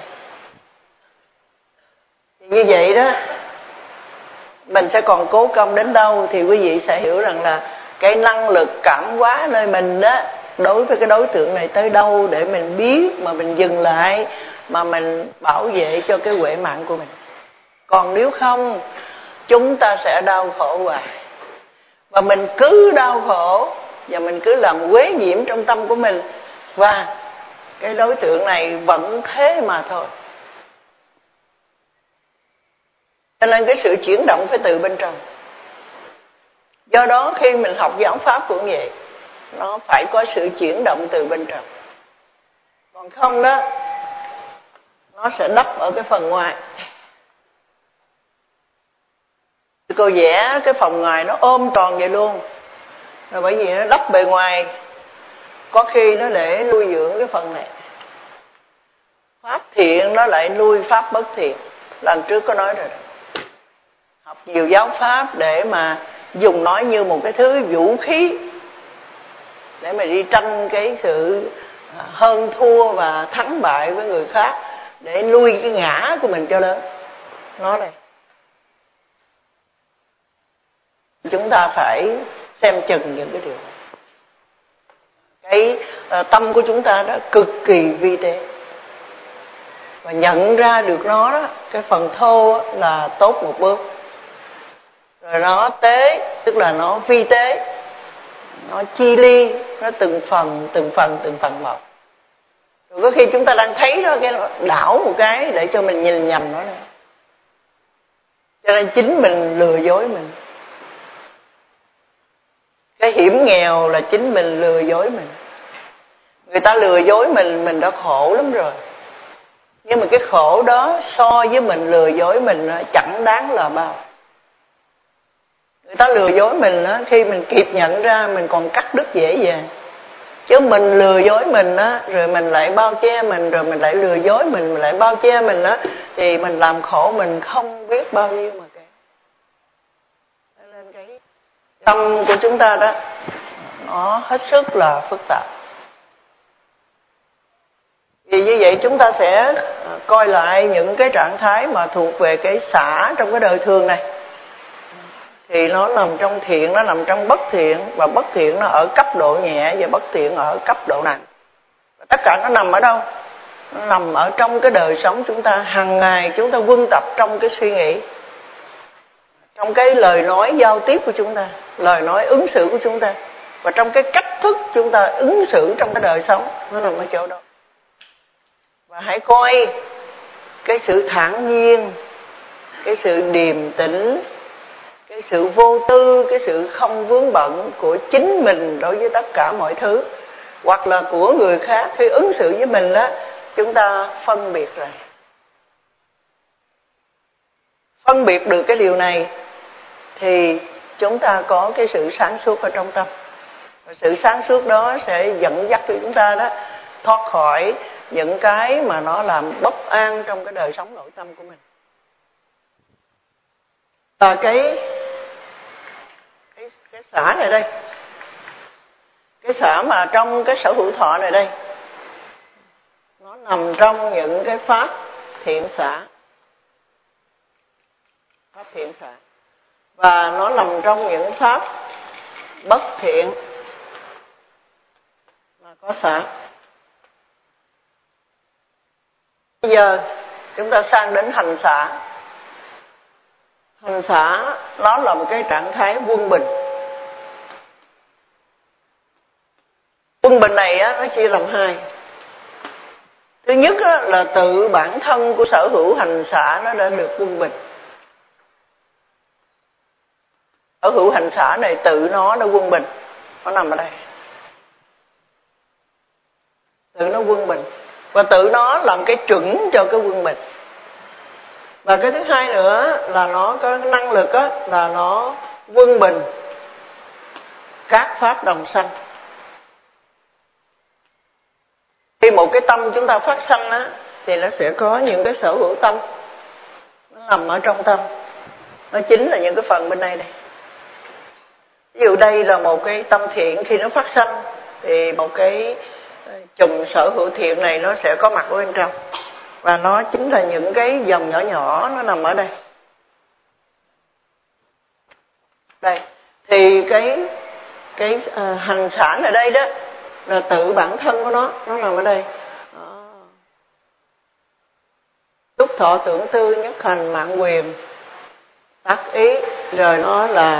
Thì như vậy đó, mình sẽ còn cố công đến đâu thì quý vị sẽ hiểu rằng là cái năng lực cảm hóa nơi mình đó, đối với cái đối tượng này tới đâu để mình biết mà mình dừng lại, mà mình bảo vệ cho cái huệ mạng của mình. Còn nếu không, chúng ta sẽ đau khổ hoài, và mình cứ đau khổ và mình cứ làm quế nhiễm trong tâm của mình, và cái đối tượng này vẫn thế mà thôi. Cho nên cái sự chuyển động phải từ bên trong. Do đó khi mình học giáo pháp cũng vậy, nó phải có sự chuyển động từ bên trong. Còn không đó, nó sẽ đắp ở cái phần ngoài. Cô vẽ cái phần ngoài nó ôm tròn vậy luôn, rồi bởi vì nó đắp bề ngoài, có khi nó để nuôi dưỡng cái phần này. Pháp thiện nó lại nuôi pháp bất thiện. Lần trước có nói rồi đó. Học nhiều giáo pháp để mà dùng nói như một cái thứ vũ khí để mà đi tranh cái sự hơn thua và thắng bại với người khác, để nuôi cái ngã của mình cho lớn. Nó đây, chúng ta phải xem chừng những cái điều này. Cái tâm của chúng ta đó cực kỳ vi tế, và nhận ra được nó đó, cái phần thô là tốt một bước, rồi nó tế, tức là nó vi tế, nó chi ly, nó từng phần một. Rồi có khi chúng ta đang thấy đó, cái đảo một cái để cho mình nhìn nhầm nó này. Cho nên chính mình lừa dối mình. Cái hiểm nghèo là chính mình lừa dối mình. Người ta lừa dối mình đã khổ lắm rồi, nhưng mà cái khổ đó so với mình lừa dối mình chẳng đáng là bao. Người ta lừa dối mình á, khi mình kịp nhận ra mình còn cắt đứt dễ dàng. Chứ mình lừa dối mình á, rồi mình lại bao che mình, rồi mình lại lừa dối mình lại bao che mình á, thì mình làm khổ mình không biết bao nhiêu mà kể. Nên cái tâm của chúng ta đó, nó hết sức là phức tạp. Vì như vậy chúng ta sẽ coi lại những cái trạng thái mà thuộc về cái xả trong cái đời thường này. Thì nó nằm trong thiện, nó nằm trong bất thiện, và bất thiện nó ở cấp độ nhẹ và bất thiện ở cấp độ nặng. Và tất cả nó nằm ở đâu? Nó nằm ở trong cái đời sống chúng ta hàng ngày, chúng ta quân tập trong cái suy nghĩ, trong cái lời nói giao tiếp của chúng ta, lời nói ứng xử của chúng ta, và trong cái cách thức chúng ta ứng xử trong cái đời sống, nó nằm ở chỗ đó. Và hãy coi cái sự thản nhiên, cái sự điềm tĩnh, cái sự vô tư, cái sự không vướng bận của chính mình đối với tất cả mọi thứ, hoặc là của người khác khi ứng xử với mình đó, chúng ta phân biệt rồi. Phân biệt được cái điều này thì chúng ta có cái sự sáng suốt ở trong tâm. Và sự sáng suốt đó sẽ dẫn dắt cho chúng ta đó thoát khỏi những cái mà nó làm bất an trong cái đời sống nội tâm của mình. Và cái xả này đây, cái xả mà trong cái sở hữu thọ này đây, nó nằm trong những cái pháp thiện xả, pháp thiện xả, và nó nằm trong những pháp bất thiện mà có xả. Bây giờ chúng ta sang đến hành xả. Hành xả nó là một cái trạng thái quân bình. Quân bình này á, nó chia làm hai. Thứ nhất á, là tự bản thân của sở hữu hành xả nó đã được quân bình. Sở hữu hành xả này tự nó đã quân bình, nó nằm ở đây. Tự nó quân bình và tự nó làm cái chuẩn cho cái quân bình. Và cái thứ hai nữa là nó có năng lực á, là nó quân bình các pháp đồng sanh. Khi một cái tâm chúng ta phát sanh á, thì nó sẽ có những cái sở hữu tâm nó nằm ở trong tâm. Nó chính là những cái phần bên đây này. Ví dụ đây là một cái tâm thiện, khi nó phát sanh thì một cái chùm sở hữu thiện này nó sẽ có mặt ở bên trong. Và nó chính là những cái dòng nhỏ nhỏ nó nằm ở đây. Đây, thì cái hành sản ở đây đó là tự bản thân của nó nằm ở đây. Túc thọ tưởng tư nhất hành mạng quyền tác ý, rồi nó là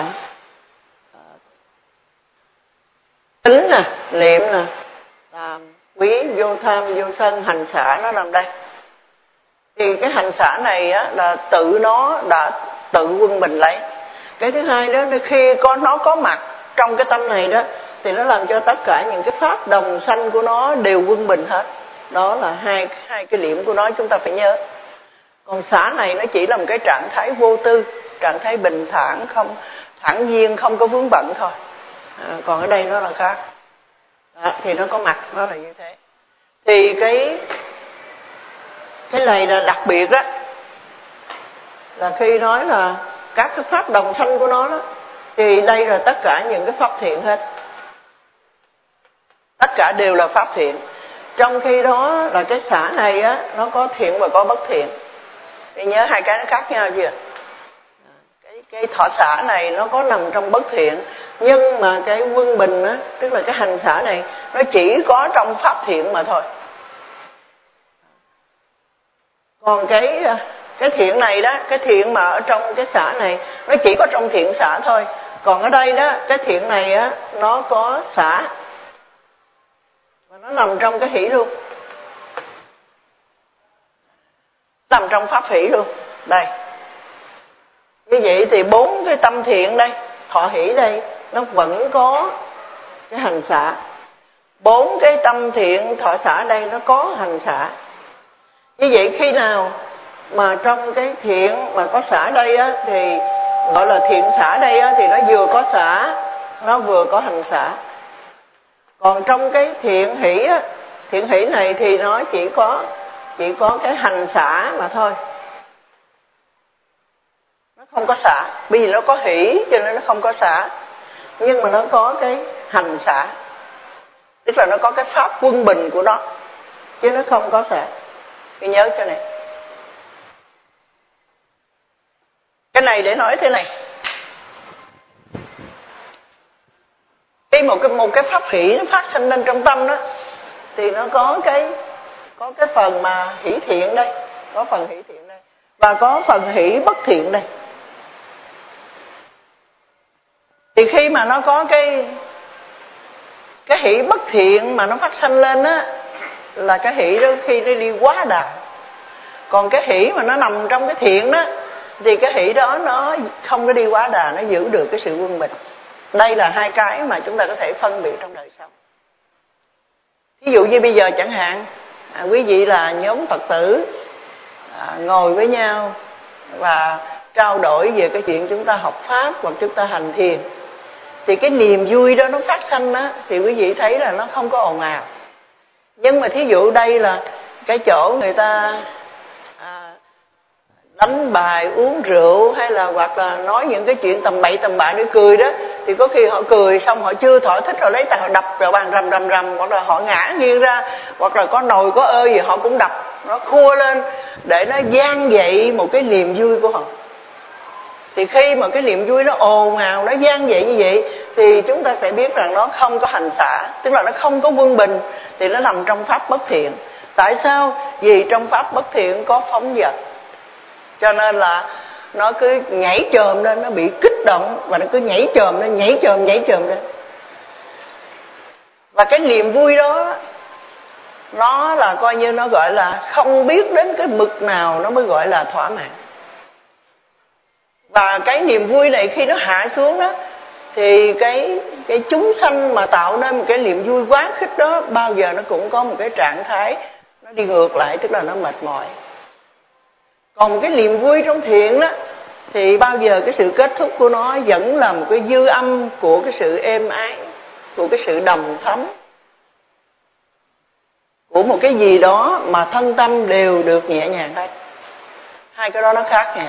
tính nè, niệm nè, tàm quý vô tham vô sân, hành xả nó nằm đây. Thì cái hành xả này á, là tự nó đã tự quân bình lấy. Cái thứ hai đó, khi nó có mặt trong cái tâm này đó, thì nó làm cho tất cả những cái pháp đồng sanh của nó đều quân bình hết. Đó là hai cái điểm của nó chúng ta phải nhớ. Còn xả này nó chỉ là một cái trạng thái vô tư, trạng thái bình thản, không thản nhiên, không có vướng bận thôi. Còn ở đây nó là khác. Thì nó có mặt, nó là như thế. Thì cái này là đặc biệt đó, là khi nói là các cái pháp đồng sanh của nó đó, thì đây là tất cả những cái pháp thiện hết. Tất cả đều là pháp thiện. Trong khi đó là cái xả này á, nó có thiện và có bất thiện. Thì nhớ hai cái nó khác nhau chưa? Cái thọ xả này nó có nằm trong bất thiện, nhưng mà cái quân bình á, tức là cái hành xả này, nó chỉ có trong pháp thiện mà thôi. Còn cái thiện này đó, cái thiện mà ở trong cái xả này, nó chỉ có trong thiện xả thôi. Còn ở đây đó, cái thiện này á, nó có xả và nó nằm trong cái hỷ luôn, nằm trong pháp hỷ luôn. Đây, như vậy thì 4 cái tâm thiện đây, thọ hỷ đây, nó vẫn có cái hành xả. 4 cái tâm thiện thọ xả đây nó có hành xả. Như vậy khi nào mà trong cái thiện mà có xả đây á, thì gọi là thiện xả đây á, thì nó vừa có xả, nó vừa có hành xả. Còn trong cái thiện hỷ á, thiện hỷ này thì nó chỉ có cái hành xả mà thôi, nó không có xả. Bởi vì nó có hỷ cho nên nó không có xả, nhưng mà nó có cái hành xả, tức là nó có cái pháp quân bình của nó, chứ nó không có xả. Tôi nhớ cho này. Cái này để nói thế này, khi một cái pháp hỷ nó phát sinh lên trong tâm đó, thì nó có cái phần mà hỷ thiện đây, có phần hỷ thiện đây, và có phần hỷ bất thiện đây. Thì khi mà nó có cái hỷ bất thiện mà nó phát sanh lên á, là cái hỷ đó khi nó đi quá đà. Còn cái hỷ mà nó nằm trong cái thiện đó, thì cái hỷ đó nó không có đi quá đà, nó giữ được cái sự quân bình. Đây là hai cái mà chúng ta có thể phân biệt trong đời sống. Ví dụ như bây giờ chẳng hạn, quý vị là nhóm Phật tử ngồi với nhau và trao đổi về cái chuyện chúng ta học Pháp hoặc chúng ta hành thiền, thì cái niềm vui đó nó phát sanh á, thì quý vị thấy là nó không có ồn ào. Nhưng mà thí dụ đây là cái chỗ người ta đánh bài, uống rượu, hay là hoặc là nói những cái chuyện tầm bậy tầm bạ để cười đó, thì có khi họ cười xong họ chưa thỏa thích rồi lấy tay họ đập vào bàn rầm rầm, hoặc là họ ngã nghiêng ra, hoặc là có nồi có ơ gì họ cũng đập, nó khua lên để nó vang dậy một cái niềm vui của họ. Thì khi mà cái niềm vui nó ồn ào, nó vang dậy như vậy, thì chúng ta sẽ biết rằng nó không có hành xả, tức là nó không có quân bình, thì nó nằm trong pháp bất thiện. Tại sao? Vì trong pháp bất thiện có phóng dật, cho nên là nó cứ nhảy chồm lên, nó bị kích động và nó cứ nhảy chồm lên. Và cái niềm vui đó nó là coi như nó gọi là không biết đến cái mực nào nó mới gọi là thỏa mãn. Và cái niềm vui này khi nó hạ xuống đó thì cái chúng sanh mà tạo nên một cái niềm vui quá khích đó bao giờ nó cũng có một cái trạng thái nó đi ngược lại, tức là nó mệt mỏi. Còn cái niềm vui trong thiện đó thì bao giờ cái sự kết thúc của nó vẫn là một cái dư âm của cái sự êm ái, của cái sự đầm thấm, của một cái gì đó mà thân tâm đều được nhẹ nhàng hết. Hai cái đó nó khác nha.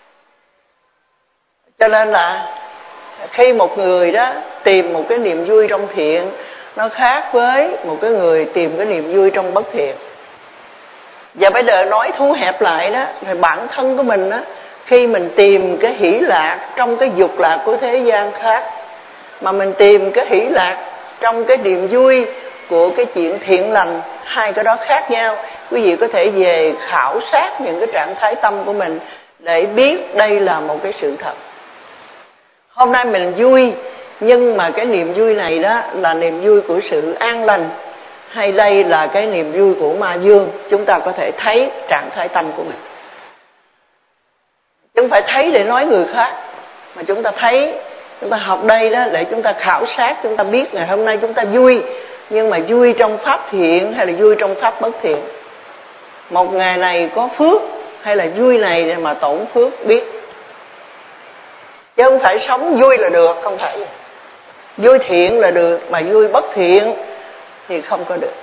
Cho nên là khi một người đó tìm một cái niềm vui trong thiện, nó khác với một cái người tìm cái niềm vui trong bất thiện. Và bây giờ nói thu hẹp lại đó, thì bản thân của mình đó, khi mình tìm cái hỷ lạc trong cái dục lạc của thế gian khác, mà mình tìm cái hỷ lạc trong cái niềm vui của cái chuyện thiện lành, hai cái đó khác nhau. Quý vị có thể về khảo sát những cái trạng thái tâm của mình để biết đây là một cái sự thật. Hôm nay mình vui, nhưng mà cái niềm vui này đó là niềm vui của sự an lành, hay đây là cái niềm vui của ma dương? Chúng ta có thể thấy trạng thái tâm của mình. Chúng phải thấy để nói người khác, mà chúng ta thấy, chúng ta học đây đó để chúng ta khảo sát, chúng ta biết ngày hôm nay chúng ta vui, nhưng mà vui trong pháp thiện hay là vui trong pháp bất thiện. Một ngày này có phước hay là vui này để mà tổn phước, biết. Chứ không phải sống vui là được, không phải. Vui thiện là được, mà vui bất thiện thì không có được.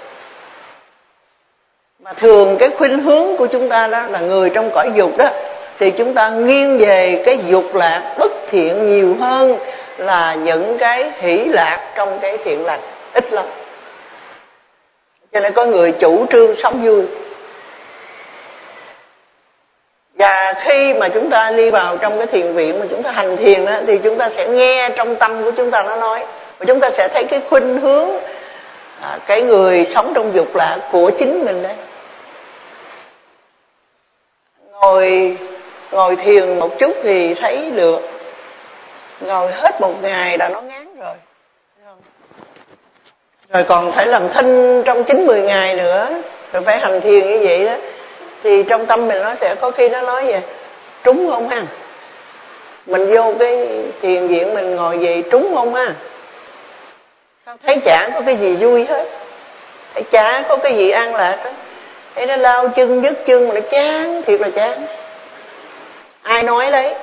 Mà thường cái khuynh hướng của chúng ta đó là người trong cõi dục đó, thì chúng ta nghiêng về cái dục lạc bất thiện nhiều hơn là những cái hỷ lạc trong cái thiện lành, ít lắm. Cho nên có người chủ trương sống vui. Và khi mà chúng ta đi vào trong cái thiền viện mà chúng ta hành thiền đó, thì chúng ta sẽ nghe trong tâm của chúng ta nó nói, và chúng ta sẽ thấy cái khuynh hướng cái người sống trong dục lạc của chính mình đấy. Ngồi thiền một chút thì thấy được, ngồi hết một ngày là nó ngán rồi. Rồi còn phải làm thinh trong 90 ngày nữa, rồi phải hành thiền như vậy đó, thì trong tâm mình nó sẽ có khi nó nói vậy, trúng không ha? Mình vô cái thiền viện mình ngồi vậy trúng không ha? Sao thấy chả có cái gì vui hết, thấy chả có cái gì an lạc hết, thấy nó lao chân đứt chân mà nó chán, thiệt là chán. Ai nói đấy?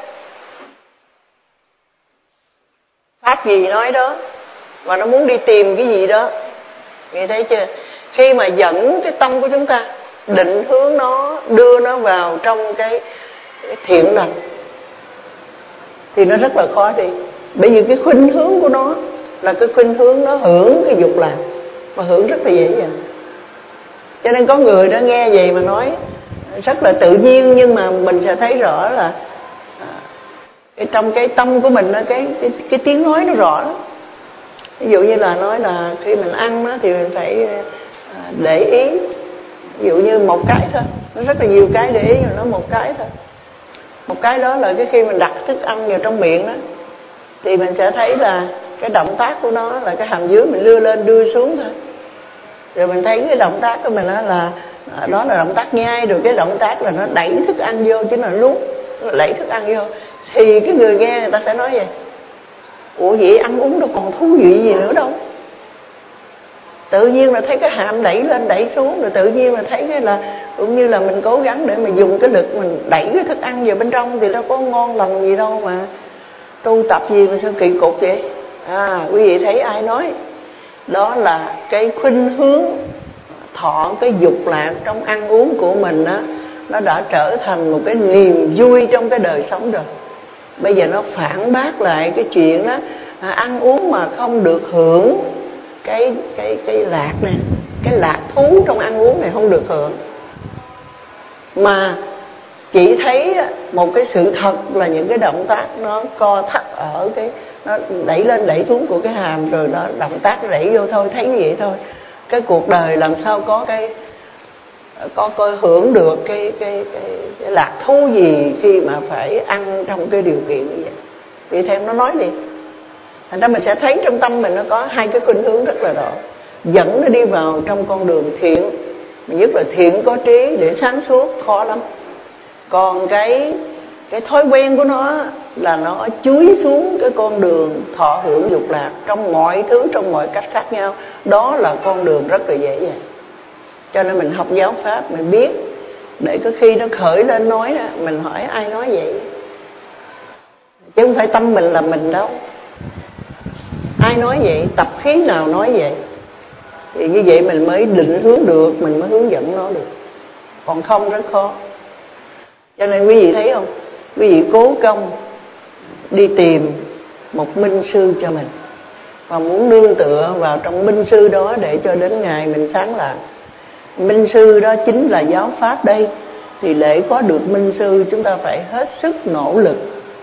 Pháp gì nói đó, mà nó muốn đi tìm cái gì đó. Nghe thấy chưa? Khi mà dẫn cái tâm của chúng ta, định hướng nó, đưa nó vào trong cái thiện lành, thì nó rất là khó đi. Bởi vì cái khuynh hướng của nó là cái khuynh hướng nó hưởng cái dục lạc, mà hưởng rất là dễ dàng. Cho nên có người đó nghe vậy mà nói rất là tự nhiên, nhưng mà mình sẽ thấy rõ là trong cái tâm của mình cái tiếng nói nó rõ lắm. Ví dụ như là nói là khi mình ăn đó, thì mình phải để ý. Ví dụ như một cái thôi, nó rất là nhiều cái để ý, mà nó một cái thôi. Một cái đó là cái khi mình đặt thức ăn vào trong miệng đó, thì mình sẽ thấy là cái động tác của nó là cái hàm dưới mình đưa lên đưa xuống thôi. Rồi mình thấy cái động tác của mình đó là động tác nhai, rồi cái động tác là nó đẩy thức ăn vô, chứ là nuốt, nó đẩy thức ăn vô. Thì cái người nghe người ta sẽ nói vậy: ủa vậy ăn uống đâu còn thú vị gì nữa đâu. Tự nhiên là thấy cái hàm đẩy lên đẩy xuống, rồi tự nhiên là thấy cái là cũng như là mình cố gắng để mà dùng cái lực mình đẩy cái thức ăn vào bên trong, thì nó có ngon lành gì đâu mà tu tập gì mà sao kỳ cục vậy. Quý vị thấy ai nói? Đó là cái khuynh hướng thọ cái dục lạc trong ăn uống của mình đó, nó đã trở thành một cái niềm vui trong cái đời sống rồi. Bây giờ nó phản bác lại cái chuyện đó, ăn uống mà không được hưởng cái lạc nè, cái lạc thú trong ăn uống này không được hưởng, mà chỉ thấy một cái sự thật là những cái động tác nó co thắt ở cái, nó đẩy lên đẩy xuống của cái hàm, rồi nó động tác nó đẩy vô thôi, thấy như vậy thôi. Cái cuộc đời làm sao có hưởng được cái lạc thú gì khi mà phải ăn trong cái điều kiện như vậy. Vì theo nó nói gì, thành ra mình sẽ thấy trong tâm mình nó có hai cái khuynh hướng rất là rõ. dẫn nó đi vào trong con đường thiện, nhất là thiện có trí để sáng suốt khó lắm. Còn cái thói quen của nó là nó chúi xuống cái con đường thọ hưởng dục lạc trong mọi thứ, trong mọi cách khác nhau. Đó là con đường rất là dễ dàng. Cho nên mình học giáo pháp mình biết, để có khi nó khởi lên nói mình hỏi ai nói vậy, chứ không phải tâm mình là mình đâu. Ai nói vậy, tập khí nào nói vậy, thì như vậy mình mới định hướng được, mình mới hướng dẫn nó được. Còn không rất khó. Cho nên quý vị thấy không, quý vị cố công đi tìm một minh sư cho mình, và muốn nương tựa vào trong minh sư đó để cho đến ngày mình sáng lạc. Minh sư đó chính là giáo pháp đây. Thì để có được minh sư, chúng ta phải hết sức nỗ lực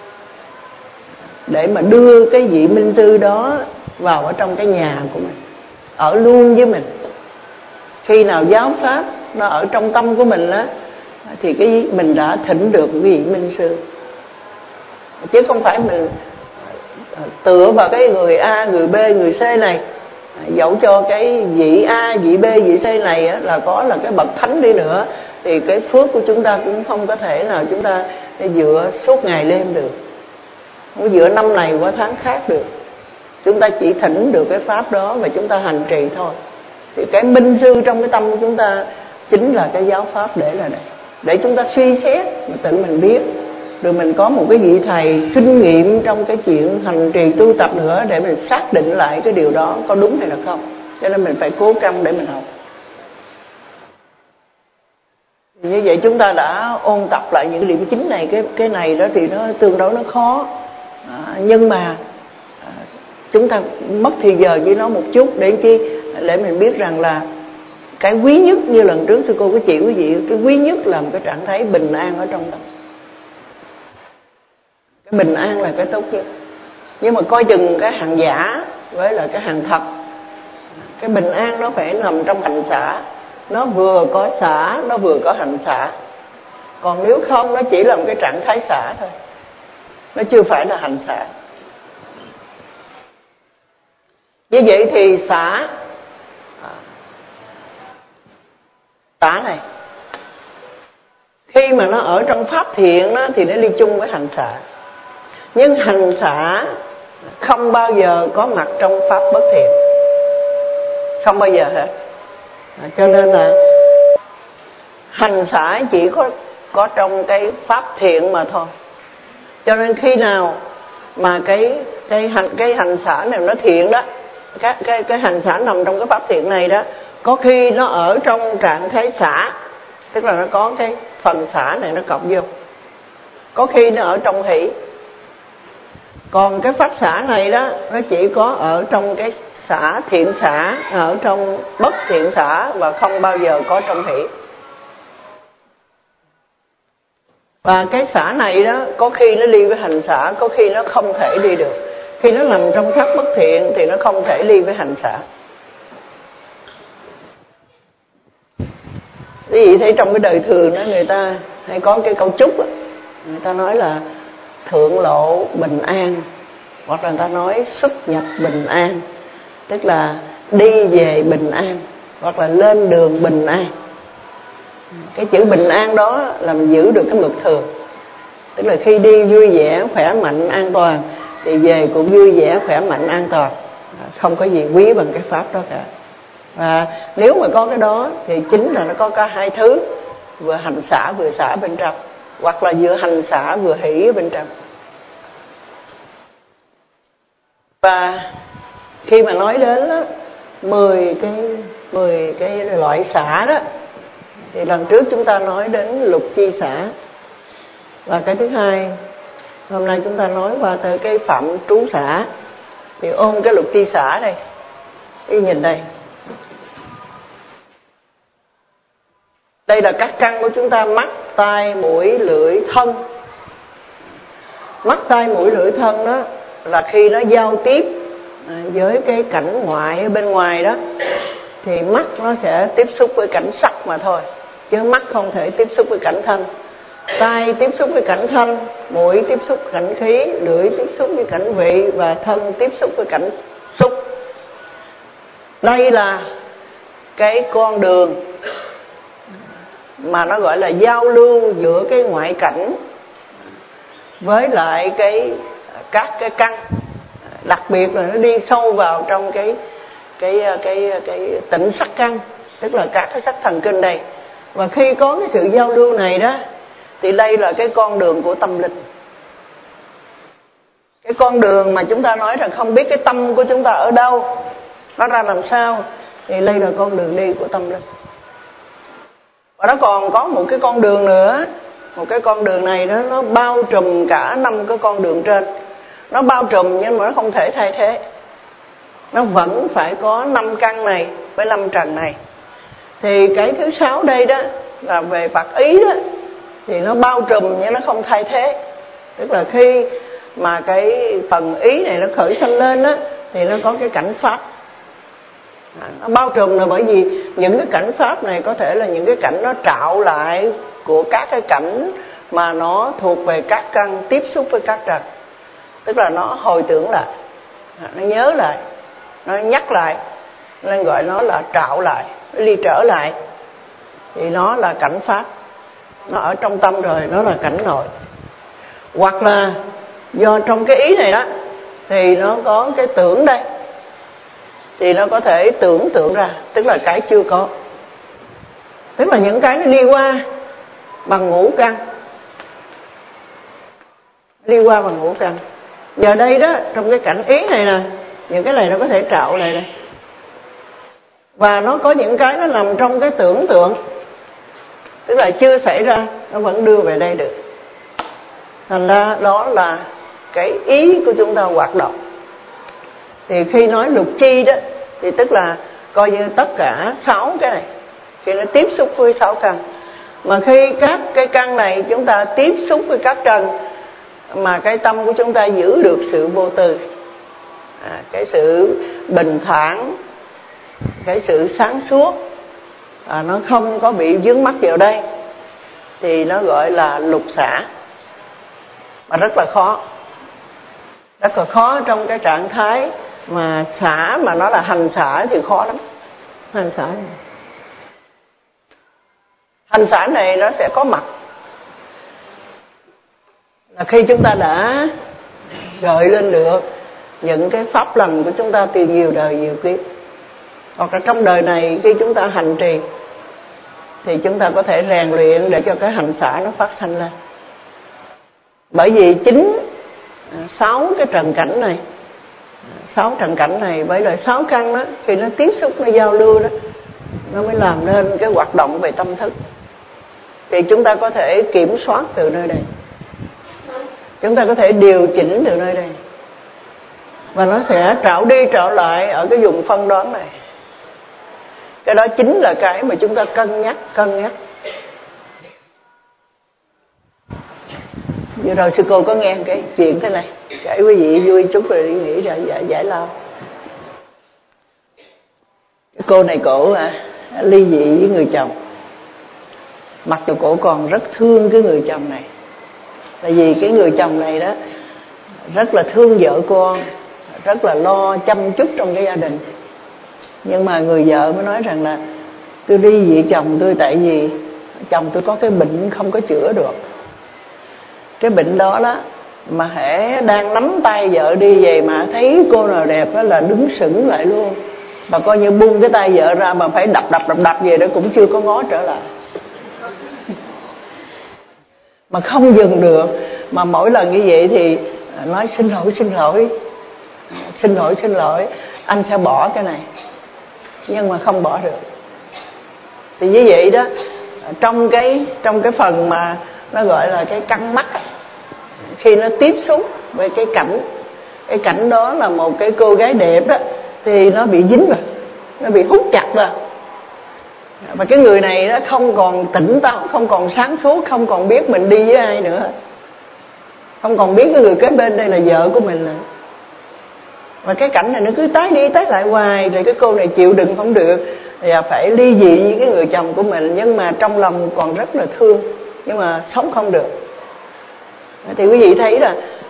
để mà đưa cái vị minh sư đó vào ở trong cái nhà của mình, ở luôn với mình. Khi nào giáo pháp nó ở trong tâm của mình á, thì mình đã thỉnh được vị minh sư. Chứ không phải mình tựa vào cái người A, người B, người C này. Dẫu cho cái vị A, vị B, vị C này á, là có là cái bậc thánh đi nữa, thì cái phước của chúng ta cũng không có thể nào chúng ta dựa suốt ngày đêm được, không dựa năm này qua tháng khác được. Chúng ta chỉ thỉnh được cái pháp đó và chúng ta hành trì thôi. Thì cái minh sư trong cái tâm của chúng ta chính là cái giáo pháp để là để chúng ta suy xét mà tự mình biết. Rồi mình có một cái vị thầy kinh nghiệm trong cái chuyện hành trì tu tập nữa, để mình xác định lại cái điều đó có đúng hay là không. Cho nên mình phải cố gắng để mình học. Như vậy chúng ta đã ôn tập lại những điểm chính này. Cái này đó thì nó tương đối nó khó, nhưng mà chúng ta mất thì giờ với nó một chút để chi, để mình biết rằng là cái quý nhất, như lần trước sư cô có chỉ quý vị, cái quý nhất là một cái trạng thái bình an ở trong tâm. Cái bình an là cái tốt nhất. Nhưng mà coi chừng cái hàng giả với là cái hàng thật. Cái bình an nó phải nằm trong hành xả, nó vừa có xả, nó vừa có hành xả. Còn nếu không, nó chỉ là một cái trạng thái xả thôi, nó chưa phải là hành xả. Như vậy thì xả này, khi mà nó ở trong pháp thiện đó, thì nó đi chung với hành xả. Nhưng hành xả không bao giờ có mặt trong pháp bất thiện, không bao giờ hết. Cho nên là hành xả chỉ có trong cái pháp thiện mà thôi. Cho nên khi nào mà cái hành xả này nó thiện đó, cái hành xả nằm trong cái pháp thiện này đó, có khi nó ở trong trạng thái xả, tức là nó có cái phần xả này nó cộng vô. Có khi nó ở trong hỷ. Còn cái pháp xả này đó, nó chỉ có ở trong cái xả thiện xả, ở trong bất thiện xả, và không bao giờ có trong hỷ. Và cái xả này đó, có khi nó đi với hành xả, có khi nó không thể đi được. Khi nó nằm trong pháp bất thiện thì nó không thể đi với hành xả. Quý vị thấy trong cái đời thường đó, người ta hay có cái câu chúc đó, người ta nói là thượng lộ bình an, hoặc là người ta nói xuất nhập bình an, tức là đi về bình an, hoặc là lên đường bình an. Cái chữ bình an đó là mình giữ được cái mực thường, tức là khi đi vui vẻ, khỏe mạnh, an toàn, thì về cũng vui vẻ, khỏe mạnh, an toàn, không có gì quý bằng cái pháp đó cả. Và nếu mà có cái đó thì chính là nó có cả hai thứ, vừa hành xả vừa xả bên trong, hoặc là vừa hành xả vừa hỷ ở bên trong. Và khi mà nói đến đó, 10 cái loại xả đó, thì lần trước chúng ta nói đến lục chi xả, và cái thứ hai hôm nay chúng ta nói qua tới cái phạm trú xả. Thì ôm cái lục chi xả đây, đi nhìn đây, đây là các căn của chúng ta: mắt, tai, mũi, lưỡi, thân. Mắt, tai, mũi, lưỡi, thân đó là khi nó giao tiếp với cái cảnh ngoại ở bên ngoài đó, thì mắt nó sẽ tiếp xúc với cảnh sắc mà thôi, chứ mắt không thể tiếp xúc với cảnh thân. Tai tiếp xúc với cảnh thanh, mũi tiếp xúc với cảnh khí, lưỡi tiếp xúc với cảnh vị, và thân tiếp xúc với cảnh xúc. Đây là cái con đường mà nó gọi là giao lưu giữa cái ngoại cảnh với lại các cái căn, đặc biệt là nó đi sâu vào trong cái tịnh sắc căn, tức là các cái sắc thần kinh đây. Và khi có cái sự giao lưu này đó thì đây là cái con đường của tâm linh. Cái con đường mà chúng ta nói rằng không biết cái tâm của chúng ta ở đâu, nó ra làm sao, thì đây là con đường đi của tâm linh. Và nó còn có một cái con đường nữa. Một cái con đường này đó, nó bao trùm cả 5 cái con đường trên. Nó bao trùm nhưng mà nó không thể thay thế. Nó vẫn phải có 5 căn này với 5 trần này. Thì cái thứ 6 đây đó là về Phật ý đó, thì nó bao trùm nhưng nó không thay thế. Tức là khi mà cái phần ý này nó khởi sanh lên đó, thì nó có cái cảnh pháp. Nó bao trùm là bởi vì những cái cảnh pháp này có thể là những cái cảnh nó trạo lại của các cái cảnh mà nó thuộc về các căn tiếp xúc với các trần. Tức là nó hồi tưởng lại, nó nhớ lại, nó nhắc lại, nên gọi nó là trạo lại, ly trở lại. Thì nó là cảnh pháp, nó ở trong tâm rồi, nó là cảnh nội. Hoặc là do trong cái ý này đó thì nó có cái tưởng đây, thì nó có thể tưởng tượng ra, tức là cái chưa có, tức là những cái nó đi qua bằng ngũ căn, đi qua bằng ngũ căn. Giờ đây đó, trong cái cảnh ý này nè, những cái này nó có thể trạo lại đây, và nó có những cái nó nằm trong cái tưởng tượng, tức là chưa xảy ra, nó vẫn đưa về đây được. Thành ra đó là cái ý của chúng ta hoạt động. Thì khi nói lục chi đó, thì tức là coi như tất cả 6 cái này, khi nó tiếp xúc với 6 căn. Mà khi các cái căn này chúng ta tiếp xúc với các trần, mà cái tâm của chúng ta giữ được sự vô tư, cái sự bình thản, cái sự sáng suốt, nó không có bị vướng mắc vào đây, thì nó gọi là lục xả. Mà rất là khó, rất là khó trong cái trạng thái mà xả, mà nó là hành xả thì khó lắm. Hành xả này, hành xả này nó sẽ có mặt là khi chúng ta đã gợi lên được những cái pháp lành của chúng ta từ nhiều đời nhiều kiếp, hoặc là trong đời này khi chúng ta hành trì thì chúng ta có thể rèn luyện để cho cái hành xả nó phát sanh lên. Bởi vì chính 6 cái trần cảnh này, 6 trần cảnh này với lại 6 căn đó, khi nó tiếp xúc, nó giao lưu đó, nó mới làm nên cái hoạt động về tâm thức. Thì chúng ta có thể kiểm soát từ nơi đây, chúng ta có thể điều chỉnh từ nơi đây, và nó sẽ trạo đi trạo lại ở cái vùng phân đoán này. Cái đó chính là cái mà chúng ta cân nhắc. Vừa rồi sư cô có nghe cái chuyện thế này, kể quý vị vui chút rồi đi nghỉ rồi giải lao. Cái cô này cổ ly dị với người chồng, mặc dù cổ còn rất thương cái người chồng này, tại vì cái người chồng này đó rất là thương vợ con, rất là lo chăm chút trong cái gia đình. Nhưng mà người vợ mới nói rằng là tôi ly dị chồng tôi tại vì chồng tôi có cái bệnh không có chữa được. Cái bệnh đó đó mà hễ đang nắm tay vợ đi về mà thấy cô nào đẹp đó là đứng sững lại luôn, và coi như buông cái tay vợ ra mà phải đập về đó cũng chưa có ngó trở lại, mà không dừng được. Mà mỗi lần như vậy thì nói xin lỗi, anh sẽ bỏ cái này, nhưng mà không bỏ được. Thì như vậy đó, trong cái phần mà nó gọi là cái căn mắt, khi nó tiếp xúc với cái cảnh đó là một cái cô gái đẹp đó, thì nó bị dính vào, nó bị hút chặt vào. Và cái người này nó không còn tỉnh táo, không còn sáng suốt, không còn biết mình đi với ai nữa, không còn biết cái người kế bên đây là vợ của mình nữa. Và cái cảnh này nó cứ tái đi tái lại hoài, rồi cái cô này chịu đựng không được, thì phải ly dị với cái người chồng của mình, nhưng mà trong lòng còn rất là thương, nhưng mà sống không được. Thì quý vị thấy là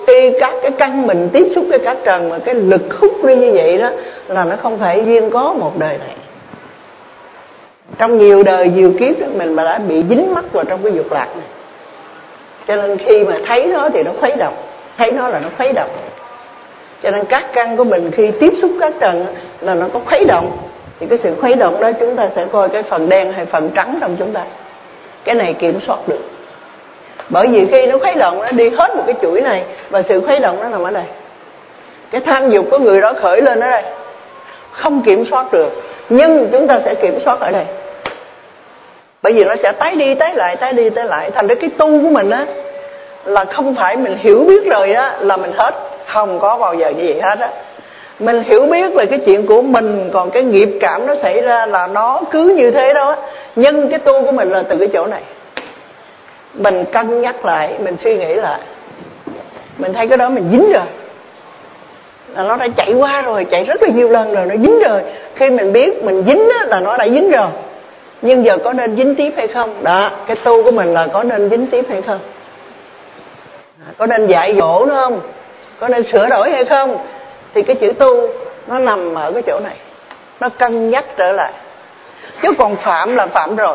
khi các cái căn mình tiếp xúc với cát trần mà cái lực hút đi như vậy đó là nó không phải riêng có một đời này. Trong nhiều đời nhiều kiếp đó, mình mà đã bị dính mắc vào trong cái dục lạc này. Cho nên khi mà thấy nó thì nó khuấy động, thấy nó là nó khuấy động. Cho nên các căn của mình khi tiếp xúc cát trần là nó có khuấy động. Thì cái sự khuấy động đó chúng ta sẽ coi cái phần đen hay phần trắng trong chúng ta. Cái này kiểm soát được. Bởi vì khi nó khuấy động nó đi hết một cái chuỗi này, và sự khuấy động nó nằm ở đây. Cái tham dục của người đó khởi lên ở đây, không kiểm soát được, nhưng chúng ta sẽ kiểm soát ở đây. Bởi vì nó sẽ tái đi tái lại, tái đi tái lại. Thành ra cái tu của mình á là không phải mình hiểu biết rồi đó là mình hết. Không có bao giờ như vậy hết á. Mình hiểu biết về cái chuyện của mình, còn cái nghiệp cảm nó xảy ra là nó cứ như thế đó. Nhưng cái tu của mình là từ cái chỗ này. Mình cân nhắc lại, mình suy nghĩ lại, mình thấy cái đó mình dính rồi, là nó đã chạy qua rồi, chạy rất là nhiều lần rồi, nó dính rồi. Khi mình biết mình dính á, là nó đã dính rồi. Nhưng giờ có nên dính tiếp hay không? Đó, cái tu của mình là có nên dính tiếp hay không? Có nên dạy dỗ nó không? Có nên sửa đổi hay không? Thì cái chữ tu nó nằm ở cái chỗ này. Nó cân nhắc trở lại. Chứ còn phạm là phạm rồi.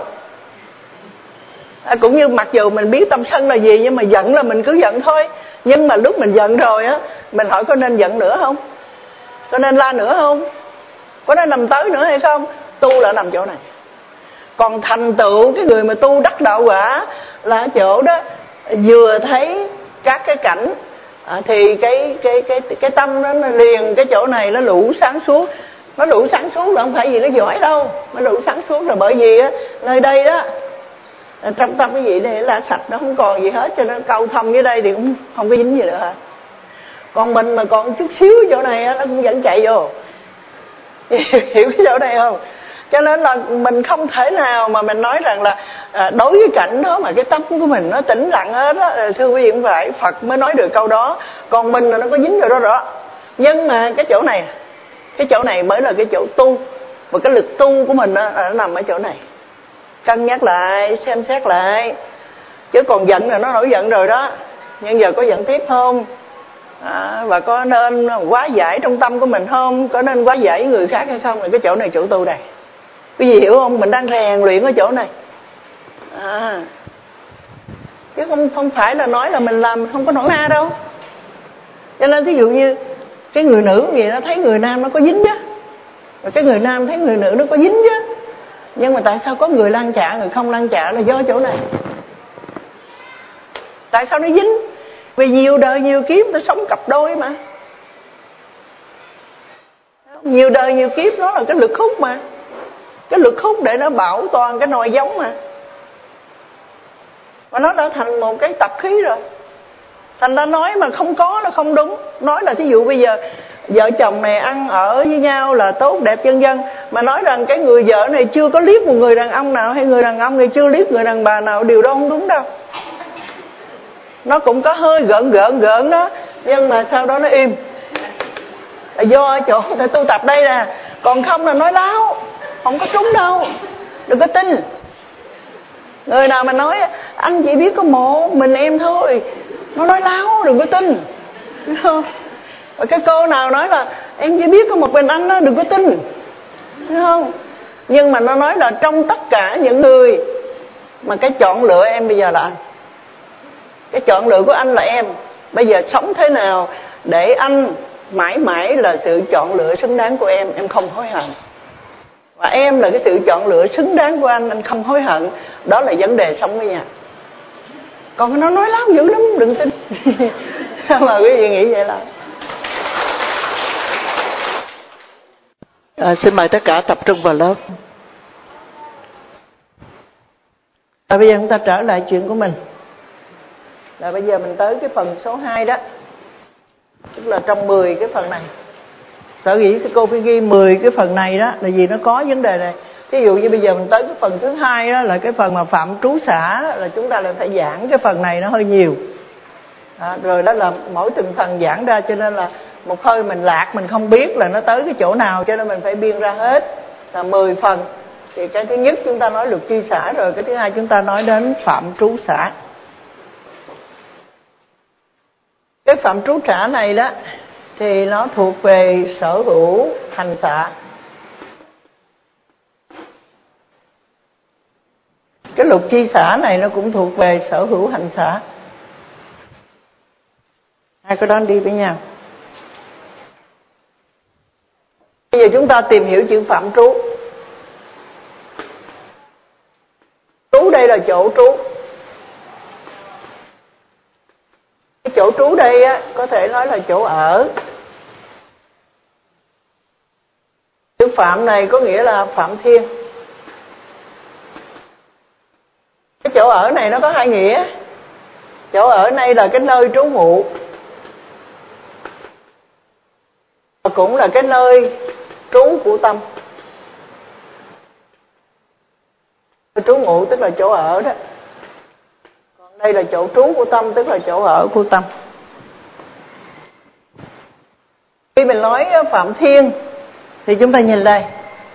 Cũng như mặc dù mình biết tâm sân là gì, nhưng mà giận là mình cứ giận thôi. Nhưng mà lúc mình giận rồi á, mình hỏi có nên giận nữa không? Có nên la nữa không? Có nên nằm tới nữa hay không? Tu là nằm chỗ này. Còn thành tựu cái người mà tu đắc đạo quả là ở chỗ đó, vừa thấy các cái cảnh thì cái tâm nó liền cái chỗ này nó đủ sáng suốt. Nó đủ sáng suốt là không phải vì nó giỏi đâu, nó đủ sáng suốt là bởi vì á, nơi đây đó trong tâm cái gì này là sạch, nó không còn gì hết, cho nên câu thông dưới đây thì cũng không có dính gì nữa hết. Còn mình mà còn chút xíu chỗ này á, nó cũng vẫn chạy vô. Hiểu cái chỗ này không? Cho nên là mình không thể nào mà mình nói rằng là đối với cảnh đó mà cái tâm của mình nó tĩnh lặng hết á. Thưa quý vị, không phải Phật mới nói được câu đó, còn mình là nó có dính vào đó rõ. Nhưng mà cái chỗ này mới là cái chỗ tu, và cái lực tu của mình đó, nó nằm ở chỗ này. Cân nhắc lại, xem xét lại. Chứ còn giận là nó nổi giận rồi đó, nhưng giờ có giận tiếp không? Và có nên quá giải trong tâm của mình không? Có nên quá giải với người khác hay không? Là cái chỗ này chỗ tu đây. Quý vị hiểu không? Mình đang rèn luyện ở chỗ này. Chứ không phải là nói là mình làm không có nổi ma đâu. Cho nên ví dụ như cái người nữ gì nó thấy người nam nó có dính chứ, rồi cái người nam thấy người nữ nó có dính chứ. Nhưng mà tại sao có người lăn chạ, người không lăn chạ là do chỗ này. Tại sao nó dính? Vì nhiều đời nhiều kiếp nó sống cặp đôi mà. Nhiều đời nhiều kiếp đó là cái lực hút mà. Cái lực hút để nó bảo toàn cái nòi giống mà. Và nó đã thành một cái tập khí rồi. Thành ra nói mà không có nó không đúng. Nói là thí dụ bây giờ vợ chồng này ăn ở với nhau là tốt đẹp vân vân, mà nói rằng cái người vợ này chưa có liếc một người đàn ông nào, hay người đàn ông này chưa liếc người đàn bà nào, điều đó không đúng đâu. Nó cũng có hơi gợn đó, nhưng mà sau đó nó im. Do chỗ người tu tập đây nè. Còn không là nói láo, không có trúng đâu. Đừng có tin. Người nào mà nói anh chỉ biết có một mình em thôi, nó nói láo, đừng có tin. Đúng không? Và cái cô nào nói là em chỉ biết có một mình anh đó, đừng có tin. Đúng không? Nhưng mà nó nói là trong tất cả những người mà cái chọn lựa em bây giờ là anh. Cái chọn lựa của anh là em. Bây giờ sống thế nào để anh mãi mãi là sự chọn lựa xứng đáng của em không hối hận. Và em là cái sự chọn lựa xứng đáng của anh không hối hận. Đó là vấn đề sống với nhau. Còn nó nói láo dữ lắm, đừng tin. Sao mà quý vị nghĩ vậy là xin mời tất cả tập trung vào lớp. Bây giờ chúng ta trở lại chuyện của mình. Là bây giờ mình tới cái phần số 2 đó. Tức là trong 10 cái phần này. Sở dĩ cô phải ghi 10 cái phần này đó là vì nó có vấn đề này. Ví dụ như bây giờ mình tới cái phần thứ 2 đó là cái phần mà phạm trú xả đó, là chúng ta lại phải giảng cái phần này nó hơi nhiều. Rồi đó là mỗi từng phần giảng ra, cho nên là một hơi mình lạc, mình không biết là nó tới cái chỗ nào, cho nên mình phải biên ra hết là 10 phần. Thì cái thứ nhất chúng ta nói luật chi xả, rồi cái thứ hai chúng ta nói đến phạm trú xả. Cái phạm trú trả này đó thì nó thuộc về sở hữu hành xạ. Cái luật chi xả này nó cũng thuộc về sở hữu hành xả. Hai cái đó đi với nhau. Bây giờ chúng ta tìm hiểu chữ phạm trú. Trú đây là chỗ trú. Cái chỗ trú đây á, có thể nói là chỗ ở. Chữ phạm này có nghĩa là phạm thiên. Cái chỗ ở này nó có hai nghĩa. Chỗ ở này là cái nơi trú ngụ, và cũng là cái nơi trú của tâm. Trú ngụ tức là chỗ ở đó. Còn đây là chỗ trú của tâm, tức là chỗ ở của tâm. Khi mình nói phạm thiên thì chúng ta nhìn đây.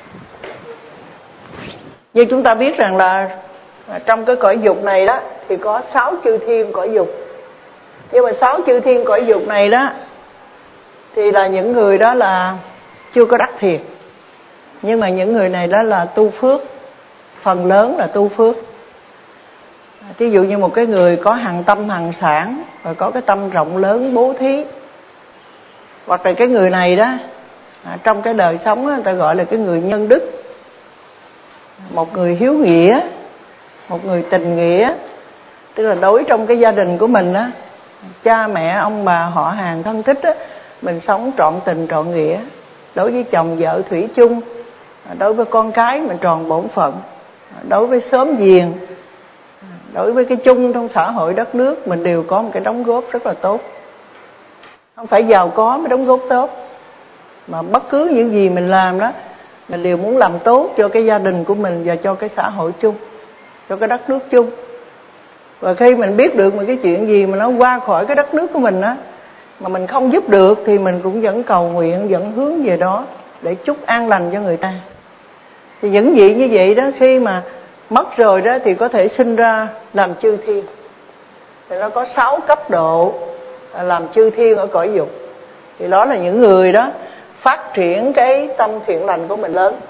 Như chúng ta biết rằng là trong cái cõi dục này đó thì có 6 chư thiên cõi dục. Nhưng mà 6 chư thiên cõi dục này đó thì là những người đó là chưa có đắc thiền. Nhưng mà những người này đó là tu phước, phần lớn là tu phước. Ví dụ như một cái người có hằng tâm hằng sản, rồi có cái tâm rộng lớn bố thí. Hoặc là cái người này đó trong cái đời sống đó, người ta gọi là cái người nhân đức, một người hiếu nghĩa, một người tình nghĩa. Tức là đối trong cái gia đình của mình á, cha mẹ ông bà họ hàng thân thích á, mình sống trọn tình trọn nghĩa. Đối với chồng vợ thủy chung, đối với con cái mình tròn bổn phận, đối với xóm giềng, đối với cái chung trong xã hội đất nước mình đều có một cái đóng góp rất là tốt. Không phải giàu có mới đóng góp tốt, mà bất cứ những gì mình làm đó mình đều muốn làm tốt cho cái gia đình của mình và cho cái xã hội chung, cho cái đất nước chung. Và khi mình biết được một cái chuyện gì mà nó qua khỏi cái đất nước của mình á, mà mình không giúp được thì mình cũng vẫn cầu nguyện, vẫn hướng về đó để chúc an lành cho người ta. Thì những vị như vậy đó, khi mà mất rồi đó thì có thể sinh ra làm chư thiên. Thì nó có 6 cấp độ làm chư thiên ở cõi dục. Thì đó là những người đó phát triển cái tâm thiện lành của mình lớn.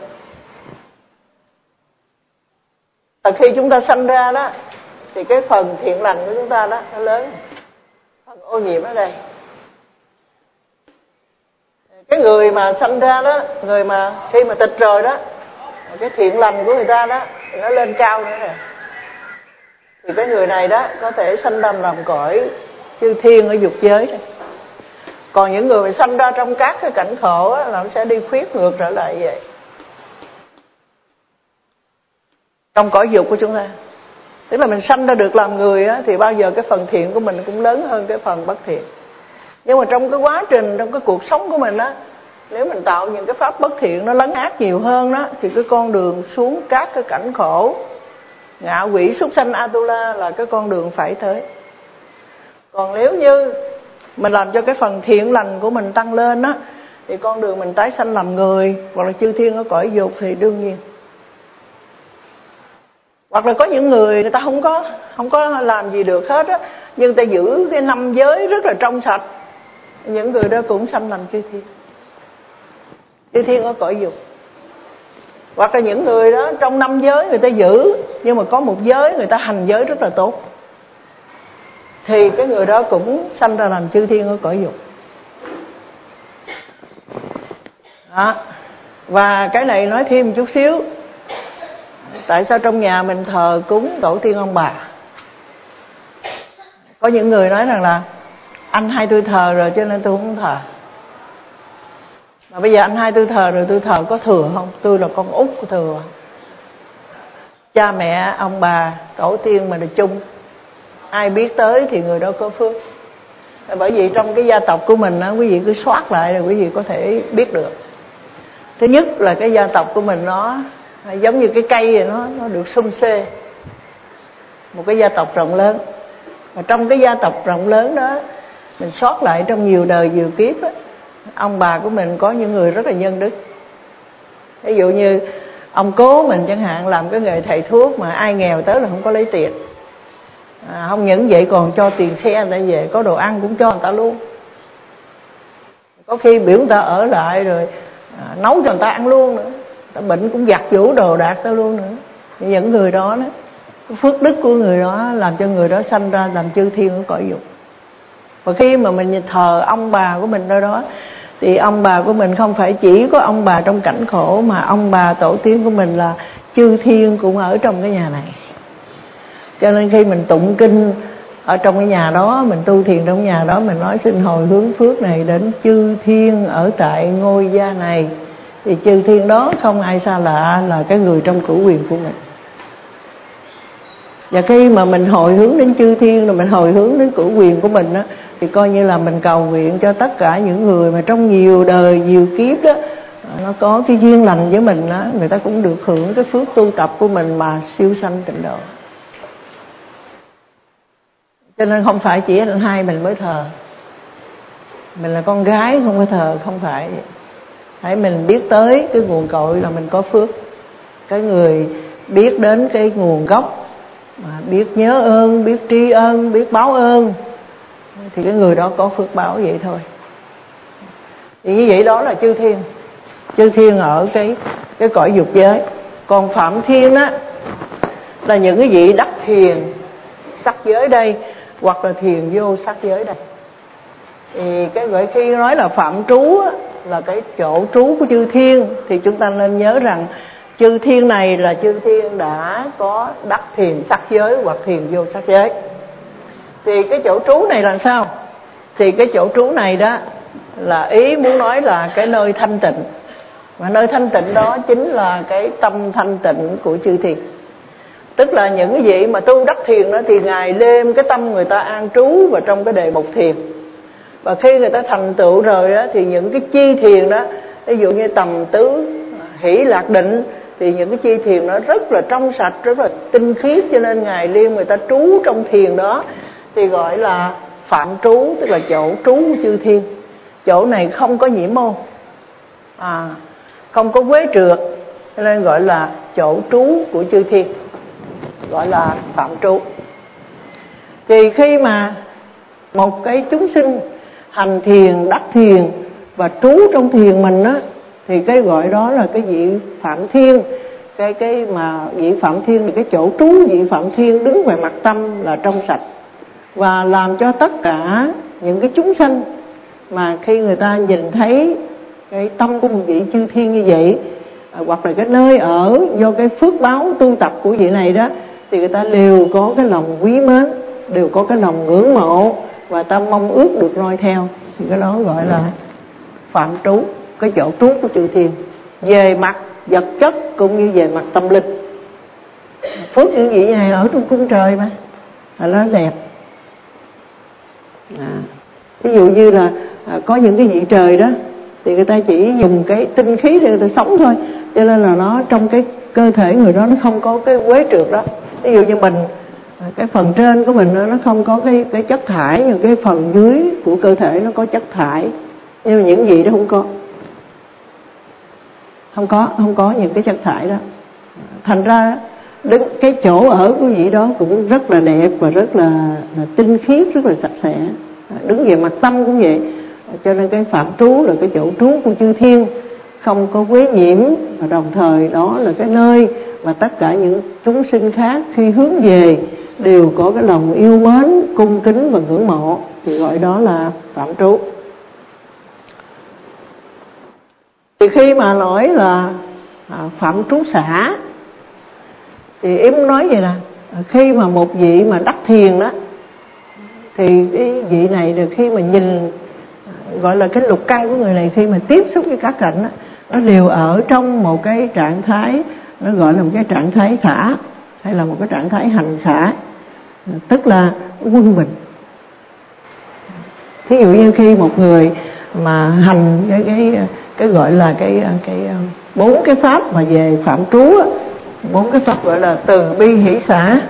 Và khi chúng ta sanh ra đó thì cái phần thiện lành của chúng ta đó nó lớn, phần ô nhiễm ở đây. Cái người mà sanh ra đó, người mà khi mà tịch rồi đó, cái thiện lành của người ta đó thì nó lên cao nữa rồi. Thì cái người này đó có thể sanh ra làm cõi chư thiên ở dục giới đó. Còn những người mà sanh ra trong các cái cảnh khổ á, là nó sẽ đi khuyết ngược trở lại vậy. Trong cõi dục của chúng ta, tức là mình sanh ra được làm người á, thì bao giờ cái phần thiện của mình cũng lớn hơn cái phần bất thiện. Nhưng mà trong cái quá trình, trong cái cuộc sống của mình á, nếu mình tạo những cái pháp bất thiện nó lấn át nhiều hơn đó, thì cái con đường xuống các cái cảnh khổ, ngạ quỷ súc sanh Atula là cái con đường phải tới. Còn nếu như mình làm cho cái phần thiện lành của mình tăng lên á, thì con đường mình tái sanh làm người hoặc là chư thiên ở cõi dục thì đương nhiên. Hoặc là có những người ta không có làm gì được hết á, nhưng ta giữ cái 5 giới rất là trong sạch, những người đó cũng sanh làm chư thiên. Chư thiên ở cõi dục. Hoặc là những người đó trong 5 giới người ta giữ, nhưng mà có một giới người ta hành giới rất là tốt, thì cái người đó cũng sanh ra làm chư thiên ở cõi dục. Đó. Và cái này nói thêm một chút xíu. Tại sao trong nhà mình thờ cúng tổ tiên ông bà? Có những người nói rằng là anh hai tôi thờ rồi cho nên tôi không thờ. Mà bây giờ anh hai tôi thờ rồi, tôi thờ có thừa không? Tôi là con út của thừa. Cha mẹ, ông bà, tổ tiên mình là chung. Ai biết tới thì người đó có phước. Bởi vì trong cái gia tộc của mình á, quý vị cứ soát lại rồi quý vị có thể biết được. Thứ nhất là cái gia tộc của mình nó giống như cái cây rồi, nó được sum xê. Một cái gia tộc rộng lớn. Và trong cái gia tộc rộng lớn đó, mình soát lại trong nhiều đời nhiều kiếp á, ông bà của mình có những người rất là nhân đức. Ví dụ như ông cố mình chẳng hạn, làm cái nghề thầy thuốc mà ai nghèo tới là không có lấy tiền. Không những vậy còn cho tiền xe để về, có đồ ăn cũng cho người ta luôn. Có khi biểu người ta ở lại rồi nấu cho người ta ăn luôn nữa. Người ta bệnh cũng giặt giũ đồ đạc ta luôn nữa. Những người đó phước đức của người đó làm cho người đó sanh ra làm chư thiên ở cõi dục. Và khi mà mình thờ ông bà của mình đâu đó, thì ông bà của mình không phải chỉ có ông bà trong cảnh khổ, mà ông bà tổ tiên của mình là chư thiên cũng ở trong cái nhà này. Cho nên khi mình tụng kinh ở trong cái nhà đó, mình tu thiền trong nhà đó, mình nói xin hồi hướng phước này đến chư thiên ở tại ngôi gia này, thì chư thiên đó không ai xa lạ là cái người trong cửu quyền của mình. Và khi mà mình hồi hướng đến chư thiên, rồi mình hồi hướng đến cửu quyền của mình á, thì coi như là mình cầu nguyện cho tất cả những người mà trong nhiều đời, nhiều kiếp đó, nó có cái duyên lành với mình á, người ta cũng được hưởng cái phước tu tập của mình mà siêu sanh tịnh độ. Cho nên không phải chỉ anh hai mình mới thờ. Mình là con gái không có thờ, không phải. Hãy mình biết tới cái nguồn cội là mình có phước. Cái người biết đến cái nguồn gốc, mà biết nhớ ơn, biết tri ân, biết báo ơn, thì cái người đó có phước báo vậy thôi. Thì như vậy đó là chư thiên. Chư thiên ở cái cõi dục giới. Còn phạm thiên á là những cái vị đắc thiền sắc giới đây, hoặc là thiền vô sắc giới đây. Thì cái gọi khi nói là phạm trú á, là cái chỗ trú của chư thiên, thì chúng ta nên nhớ rằng chư thiên này là chư thiên đã có đắc thiền sắc giới hoặc thiền vô sắc giới. Thì cái chỗ trú này là sao? Thì cái chỗ trú này đó là ý muốn nói là cái nơi thanh tịnh. Và nơi thanh tịnh đó chính là cái tâm thanh tịnh của chư thiên. Tức là những cái vị mà tu đắc thiền đó, thì ngày đêm cái tâm người ta an trú vào trong cái đề mục thiền. Và khi người ta thành tựu rồi đó, thì những cái chi thiền đó, ví dụ như tầm tứ, hỷ lạc định, thì những cái chi thiền nó rất là trong sạch, rất là tinh khiết. Cho nên ngày đêm người ta trú trong thiền đó thì gọi là phạm trú, tức là chỗ trú của chư thiên. Chỗ này không có nhiễm môn, không có quế trượt, cho nên gọi là chỗ trú của chư thiên, gọi là phạm trú. Thì khi mà một cái chúng sinh hành thiền, đắc thiền và trú trong thiền mình á, thì cái gọi đó là cái vị phạm thiên. Cái mà vị phạm thiên thì cái chỗ trú vị phạm thiên đứng về mặt tâm là trong sạch, và làm cho tất cả những cái chúng sanh mà khi người ta nhìn thấy cái tâm của một vị chư thiên như vậy, hoặc là cái nơi ở do cái phước báo tu tập của vị này đó, thì người ta đều có cái lòng quý mến, đều có cái lòng ngưỡng mộ, và ta mong ước được noi theo. Thì cái đó gọi là phạm trú, cái chỗ trú của chư thiên, về mặt vật chất cũng như về mặt tâm linh. Phước những vị này ở trong cung trời mà nó đẹp. Ví dụ như là có những cái vị trời đó thì người ta chỉ dùng cái tinh khí để người ta sống thôi, cho nên là nó trong cái cơ thể người đó nó không có cái quế trượt đó. Ví dụ như mình, cái phần trên của mình nó không có cái chất thải, nhưng cái phần dưới của cơ thể nó có chất thải, nhưng mà những vị đó không có những cái chất thải đó. Thành ra cái chỗ ở của vị đó cũng rất là đẹp và rất là tinh khiết, rất là sạch sẽ. Đứng về mặt tâm cũng vậy. Cho nên cái phạm trú là cái chỗ trú của chư thiên, không có quế nhiễm, và đồng thời đó là cái nơi mà tất cả những chúng sinh khác khi hướng về đều có cái lòng yêu mến, cung kính và ngưỡng mộ, thì gọi đó là phạm trú. Thì khi mà nói là phạm trú xả, thì em muốn nói vậy là khi mà một vị mà đắc thiền đó, thì cái vị này được khi mà nhìn, gọi là cái lục căn của người này khi mà tiếp xúc với các cảnh đó, nó đều ở trong một cái trạng thái, nó gọi là một cái trạng thái xả, hay là một cái trạng thái hành xả, tức là quân bình. Thí dụ như khi một người mà hành cái gọi là cái 4 cái pháp mà về phạm trú, 4 cái pháp gọi là từ bi hỷ xả.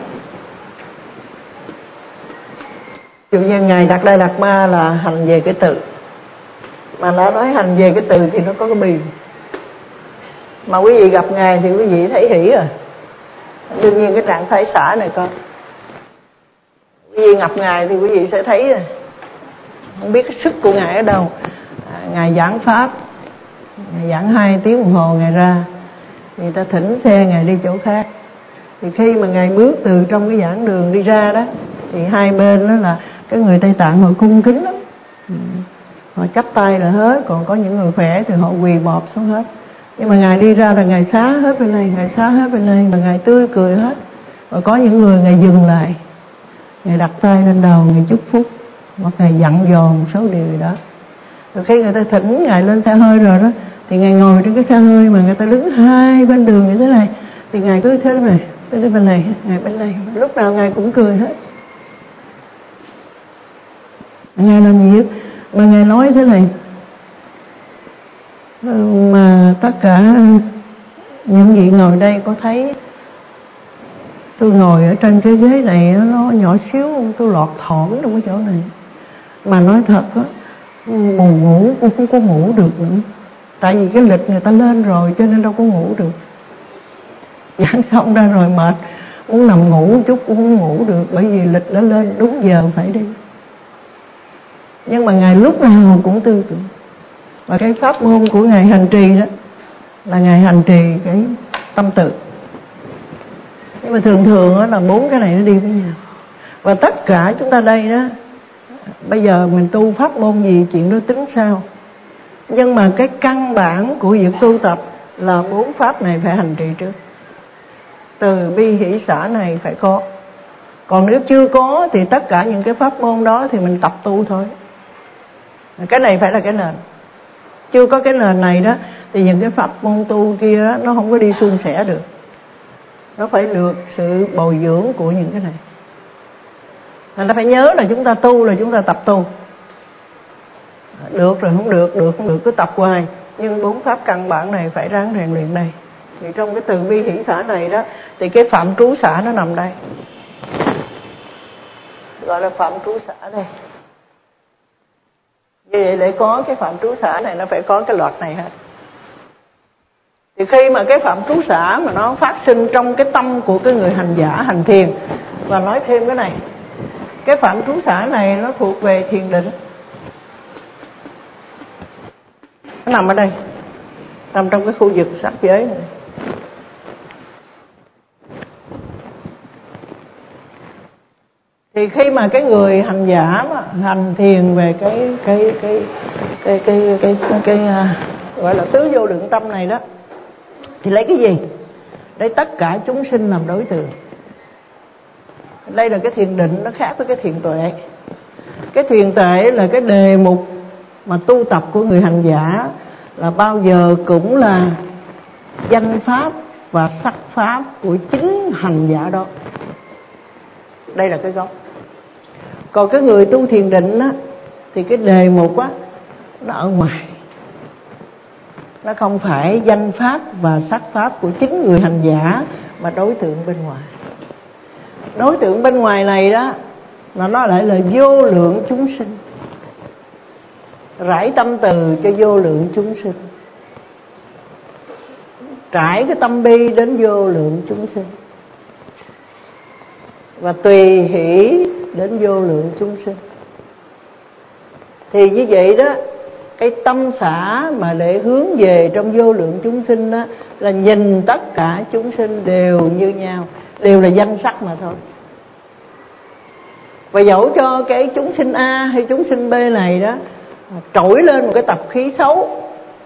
Ví dụ như ngài Đạt Đa Đạt Ma là hành về cái từ, mà đã nói hành về cái từ thì nó có cái bi. Mà quý vị gặp ngài thì quý vị thấy hỷ rồi. Đương nhiên cái trạng thái xả này con. vị gặp Ngài thì quý vị sẽ thấy không biết cái sức của Ngài ở đâu. Ngài giảng pháp, Ngài giảng 2 tiếng đồng hồ Ngài ra, người ta thỉnh xe Ngài đi chỗ khác. Thì khi mà Ngài bước từ trong cái giảng đường đi ra đó, thì hai bên đó là cái người Tây Tạng họ cung kính lắm, họ chắp tay là hết. Còn có những người khỏe thì họ quỳ bọp xuống hết. Nhưng mà Ngài đi ra là Ngài xá hết bên này, Ngài xá hết bên này, mà Ngài tươi cười hết. Và có những người Ngài dừng lại, Ngài đặt tay lên đầu, Ngài chúc phúc, hoặc Ngài dặn dò một số điều gì đó. Rồi khi người ta thỉnh Ngài lên xe hơi rồi đó, thì Ngài ngồi trên cái xe hơi mà người ta đứng hai bên đường như thế này, thì Ngài cứ thế này, tới bên này, Ngài bên này, lúc nào Ngài cũng cười hết. Ngài làm gì hết, mà Ngài nói thế này, mà tất cả những vị ngồi đây có thấy tôi ngồi ở trên cái ghế này nó nhỏ xíu, tôi lọt thỏm trong cái chỗ này. Mà nói thật á, buồn ngủ cũng không có ngủ được nữa. Tại vì cái lịch người ta lên rồi cho nên đâu có ngủ được. Giảng xong ra rồi mệt, muốn nằm ngủ một chút cũng không ngủ được, bởi vì lịch đã lên đúng giờ phải đi. Nhưng mà Ngài lúc nào cũng tư tưởng. Và cái pháp môn của Ngài hành trì đó là Ngài hành trì cái tâm tự. Nhưng mà thường thường đó là 4 cái này nó đi với nhau. Và tất cả chúng ta đây đó, bây giờ mình tu pháp môn gì chuyện đó tính sao. Nhưng mà cái căn bản của việc tu tập là 4 pháp này phải hành trì trước. Từ bi hỷ xả này phải có. Còn nếu chưa có thì tất cả những cái pháp môn đó thì mình tập tu thôi. Cái này phải là cái nền. Chưa có cái nền này đó thì những cái pháp môn tu kia đó, nó không có đi suôn sẻ được. Nó phải được sự bồi dưỡng của những cái này. Người ta phải nhớ là chúng ta tu là chúng ta tập tu. Được rồi không được, được không được cứ tập hoài. Nhưng 4 pháp căn bản này phải ráng rèn luyện đây. Thì trong cái từ bi hỷ xả này đó, thì cái phạm trú xả nó nằm đây, gọi là phạm trú xả đây. Vì vậy để có cái phạm trú xả này nó phải có cái loạt này hết. Thì khi mà cái phạm trú xả mà nó phát sinh trong cái tâm của cái người hành giả hành thiền, và nói thêm cái này, cái phạm trú xả này nó thuộc về thiền định. Nó nằm ở đây, nằm trong cái khu vực sắc giới này. Thì khi mà cái người hành giả mà hành thiền về cái gọi là tứ vô lượng tâm này đó, thì lấy cái gì? Lấy tất cả chúng sinh làm đối tượng. Đây là cái thiền định, nó khác với cái thiền tuệ. Cái thiền tuệ là cái đề mục mà tu tập của người hành giả là bao giờ cũng là danh pháp và sắc pháp của chính hành giả đó. Đây là cái gốc. Còn cái người tu thiền định á, thì cái đề mục á, nó ở ngoài. Nó không phải danh pháp và sắc pháp của chính người hành giả, mà đối tượng bên ngoài. Đối tượng bên ngoài này đó là nó lại là vô lượng chúng sinh, rải tâm từ cho vô lượng chúng sinh, trải cái tâm bi đến vô lượng chúng sinh, và tùy hỷ đến vô lượng chúng sinh. Thì như vậy đó, cái tâm xả mà để hướng về trong vô lượng chúng sinh đó, là nhìn tất cả chúng sinh đều như nhau, đều là danh sắc mà thôi. Và dẫu cho cái chúng sinh A hay chúng sinh B này đó trỗi lên một cái tập khí xấu,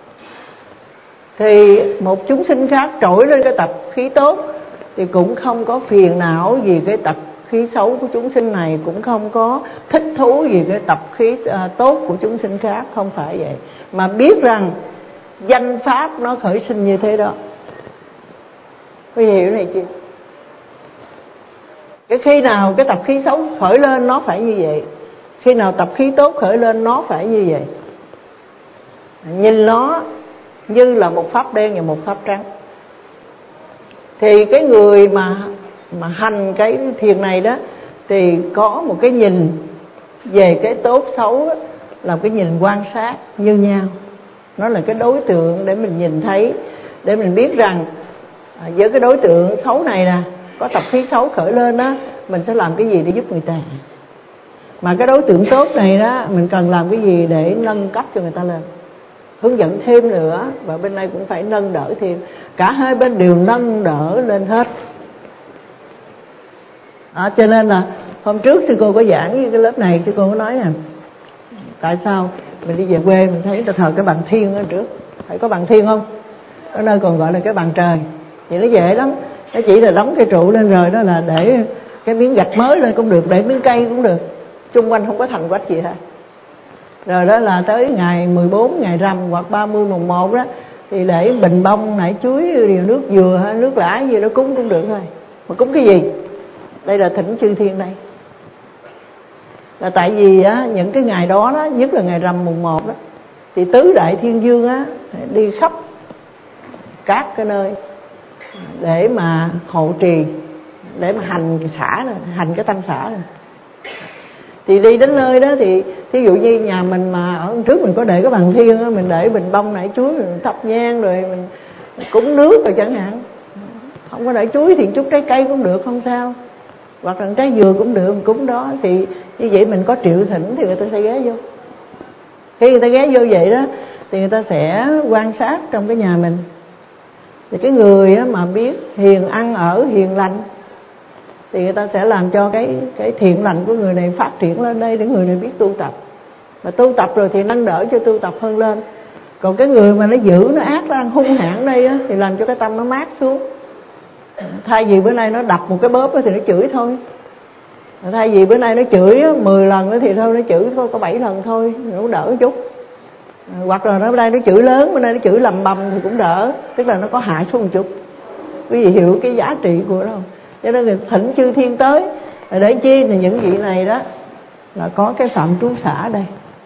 thì một chúng sinh khác trỗi lên cái tập khí tốt, thì cũng không có phiền não gì cái tập khí xấu của chúng sinh này, cũng không có thích thú gì cái tập khí tốt của chúng sinh khác. Không phải vậy, mà biết rằng danh pháp nó khởi sinh như thế đó. Có hiểu này chưa? Cái khi nào cái tập khí xấu khởi lên nó phải như vậy, khi nào tập khí tốt khởi lên nó phải như vậy. Nhìn nó như là một pháp đen và một pháp trắng. Thì cái người mà hành cái thiền này đó, thì có một cái nhìn về cái tốt xấu đó, là cái nhìn quan sát như nhau. Nó là cái đối tượng để mình nhìn thấy, để mình biết rằng với cái đối tượng xấu này nè, có tập khí xấu khởi lên đó, mình sẽ làm cái gì để giúp người ta. Mà cái đối tượng tốt này đó, mình cần làm cái gì để nâng cấp cho người ta lên, hướng dẫn thêm nữa, và bên này cũng phải nâng đỡ thêm. Cả hai bên đều nâng đỡ lên hết. Cho nên là hôm trước sư cô có giảng với cái lớp này, sư cô có nói nè, tại sao mình đi về quê mình thấy ta thờ cái bằng thiên ở trước, phải có bằng thiên không? Ở nơi còn gọi là cái bằng trời. Vậy nó dễ lắm, nó chỉ là đóng cái trụ lên rồi đó là để cái miếng gạch mới lên cũng được, để miếng cây cũng được, chung quanh không có thành quách gì hết. Rồi đó là tới ngày 14 ngày rằm hoặc 30 mùng 1 đó thì để bình bông, nải chuối, điều nước dừa hay nước lã gì đó cúng cũng được thôi. Mà cúng cái gì? Đây là thỉnh chư thiên đây. Là tại vì á, những cái ngày đó đó, nhất là ngày rằm mùng 1 đó, thì tứ đại thiên dương á đi khắp các cái nơi để mà hộ trì, để mà hành xã này, hành cái tăng xã này. Thì đi đến nơi đó thì thí dụ như nhà mình mà ở trước mình có để cái bằng thiên á, mình để bình bông nải chuối, mình thắp nhang rồi mình cúng nước rồi chẳng hạn. Không có nải chuối thì chút trái cây cũng được, không sao, hoặc là trái dừa cũng được, mình cúng đó. Thì như vậy mình có triệu thỉnh thì người ta sẽ ghé vô. Khi người ta ghé vô vậy đó thì người ta sẽ quan sát trong cái nhà mình. Thì cái người mà biết hiền ăn ở, hiền lành thì người ta sẽ làm cho cái thiện lành của người này phát triển lên đây, để người này biết tu tập. Mà tu tập rồi thì nâng đỡ cho tu tập hơn lên. Còn cái người mà nó dữ, nó ác, nó ăn hung hãn đây á, thì làm cho cái tâm nó mát xuống. Thay vì bữa nay nó đập một cái bóp thì nó chửi thôi. Thay vì bữa nay nó chửi 10 lần thì thôi, nó chửi thôi có 7 lần thôi, nó đỡ một chút. Hoặc là bữa nay nó chửi lớn, bữa nay nó chửi lầm bầm thì cũng đỡ, tức là nó có hạ xuống một chút. Quý vị hiểu cái giá trị của nó không? Cho nên người thỉnh chư thiên tới để chi? Thì những vị này đó là có cái phạm trú xã đây,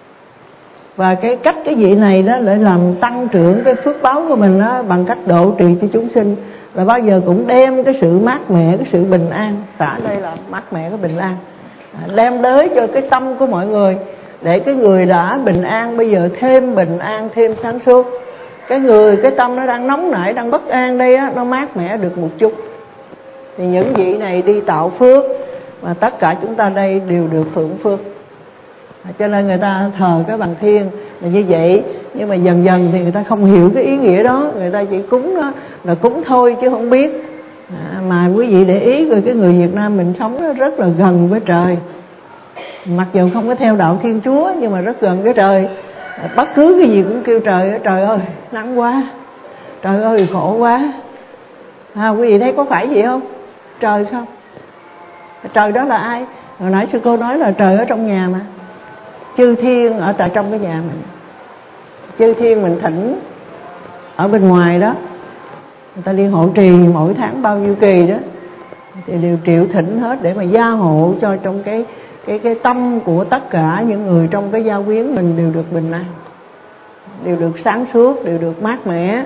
và cái cách cái vị này đó để làm tăng trưởng cái phước báo của mình đó, bằng cách độ trì cho chúng sinh, là bao giờ cũng đem cái sự mát mẻ, cái sự bình an. Xã đây là mát mẻ, cái bình an, đem tới cho cái tâm của mọi người, để cái người đã bình an bây giờ thêm bình an, thêm sáng suốt. Cái người, cái tâm nó đang nóng nảy, đang bất an đây á, nó mát mẻ được một chút. Thì những vị này đi tạo phước, mà tất cả chúng ta đây đều được hưởng phước. Cho nên người ta thờ cái bằng thiên là như vậy. Nhưng mà dần dần thì người ta không hiểu cái ý nghĩa đó, người ta chỉ cúng đó là cúng thôi chứ không biết. Mà quý vị để ý rồi, cái người Việt Nam mình sống rất là gần với trời. Mặc dù không có theo đạo Thiên Chúa nhưng mà rất gần với trời. Bất cứ cái gì cũng kêu trời, trời ơi nắng quá, trời ơi khổ quá. Quý vị thấy có phải vậy không? Trời không? Trời đó là ai? Hồi nãy sư cô nói là trời ở trong nhà mà. Chư thiên ở tại trong cái nhà mình. Chư thiên mình thỉnh ở bên ngoài đó, người ta đi hộ trì mỗi tháng bao nhiêu kỳ đó, thì đều triệu thỉnh hết để mà gia hộ cho trong cái tâm của tất cả những người trong cái gia quyến mình đều được bình an, đều được sáng suốt, đều được mát mẻ,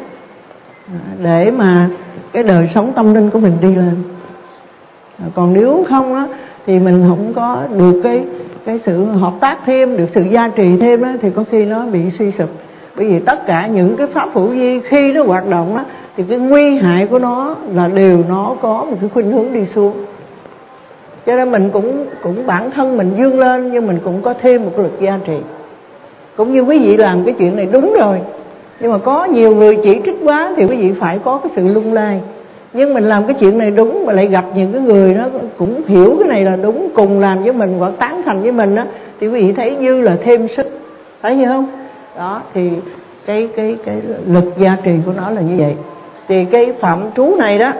để mà cái đời sống tâm linh của mình đi lên. Còn nếu không á thì mình không có được cái sự hợp tác thêm, được sự gia trì thêm á, thì có khi nó bị suy sụp. Bởi vì tất cả những cái pháp hữu vi khi nó hoạt động á, thì cái nguy hại của nó là đều nó có một cái khuynh hướng đi xuống. Cho nên mình cũng bản thân mình vươn lên, nhưng mình cũng có thêm một lực gia trì. Cũng như quý vị làm cái chuyện này đúng rồi, nhưng mà có nhiều người chỉ trích quá thì quý vị phải có cái sự lung lay. Nhưng mình làm cái chuyện này đúng mà lại gặp những cái người đó cũng hiểu cái này là đúng, cùng làm với mình hoặc tán thành với mình đó, thì quý vị thấy như là thêm sức, phải như không? Đó thì cái lực gia trì của nó là như vậy. Thì cái phạm trú này đó,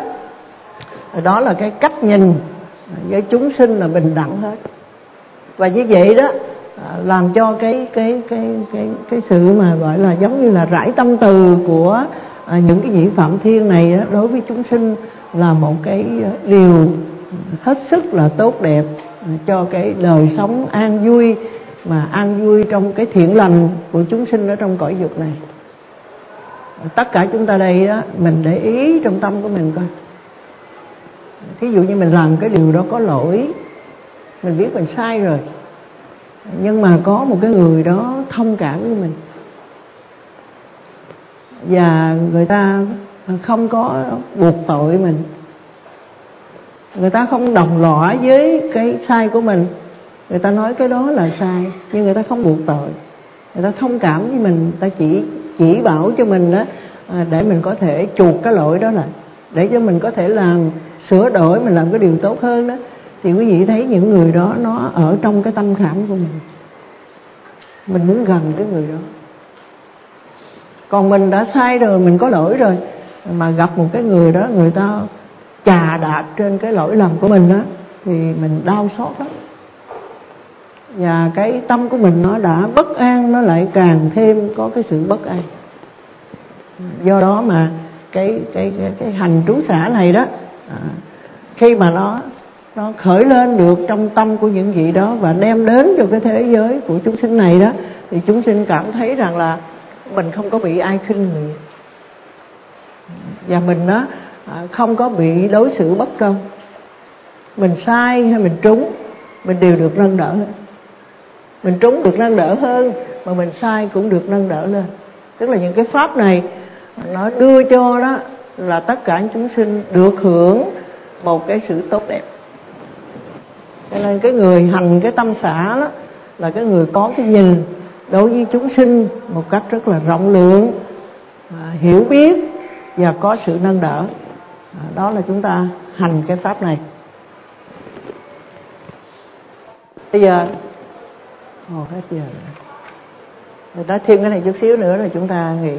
đó là cái cách nhìn với chúng sinh là bình đẳng hết. Và như vậy đó làm cho cái sự mà gọi là giống như là rải tâm từ của những cái vị phạm thiên này đó, đối với chúng sinh là một cái điều hết sức là tốt đẹp cho cái đời sống an vui, mà an vui trong cái thiện lành của chúng sinh ở trong cõi dục này. Tất cả chúng ta đây đó, mình để ý trong tâm của mình coi. Thí dụ như mình làm cái điều đó có lỗi, mình biết mình sai rồi, nhưng mà có một cái người đó thông cảm với mình, và người ta không có buộc tội mình, người ta không đồng lõa với cái sai của mình, người ta nói cái đó là sai, nhưng người ta không buộc tội, người ta thông cảm với mình, người ta chỉ bảo cho mình đó, để mình có thể chuộc cái lỗi đó lại, để cho mình có thể làm sửa đổi, mình làm cái điều tốt hơn đó. Thì quý vị thấy những người đó nó ở trong cái tâm khảm của mình muốn gần cái người đó. Còn mình đã sai rồi, mình có lỗi rồi, mà gặp một cái người đó, người ta chà đạp trên cái lỗi lầm của mình đó, thì mình đau xót lắm. Và cái tâm của mình nó đã bất an, nó lại càng thêm có cái sự bất an. Do đó mà cái hành trú xả này đó, khi mà nó khởi lên được trong tâm của những vị đó và đem đến cho cái thế giới của chúng sinh này đó, thì chúng sinh cảm thấy rằng là mình không có bị ai khinh miệt, và mình đó không có bị đối xử bất công. Mình sai hay mình trúng, mình đều được nâng đỡ. Mình trúng được nâng đỡ hơn, mà mình sai cũng được nâng đỡ lên. Tức là những cái pháp này nó đưa cho đó là tất cả chúng sinh được hưởng một cái sự tốt đẹp. Cho nên cái người hành cái tâm xả đó là cái người có cái nhìn đối với chúng sinh một cách rất là rộng lượng, hiểu biết và có sự nâng đỡ. Đó là chúng ta hành cái pháp này. Bây giờ hết giờ rồi, nói thêm cái này chút xíu nữa rồi chúng ta nghỉ.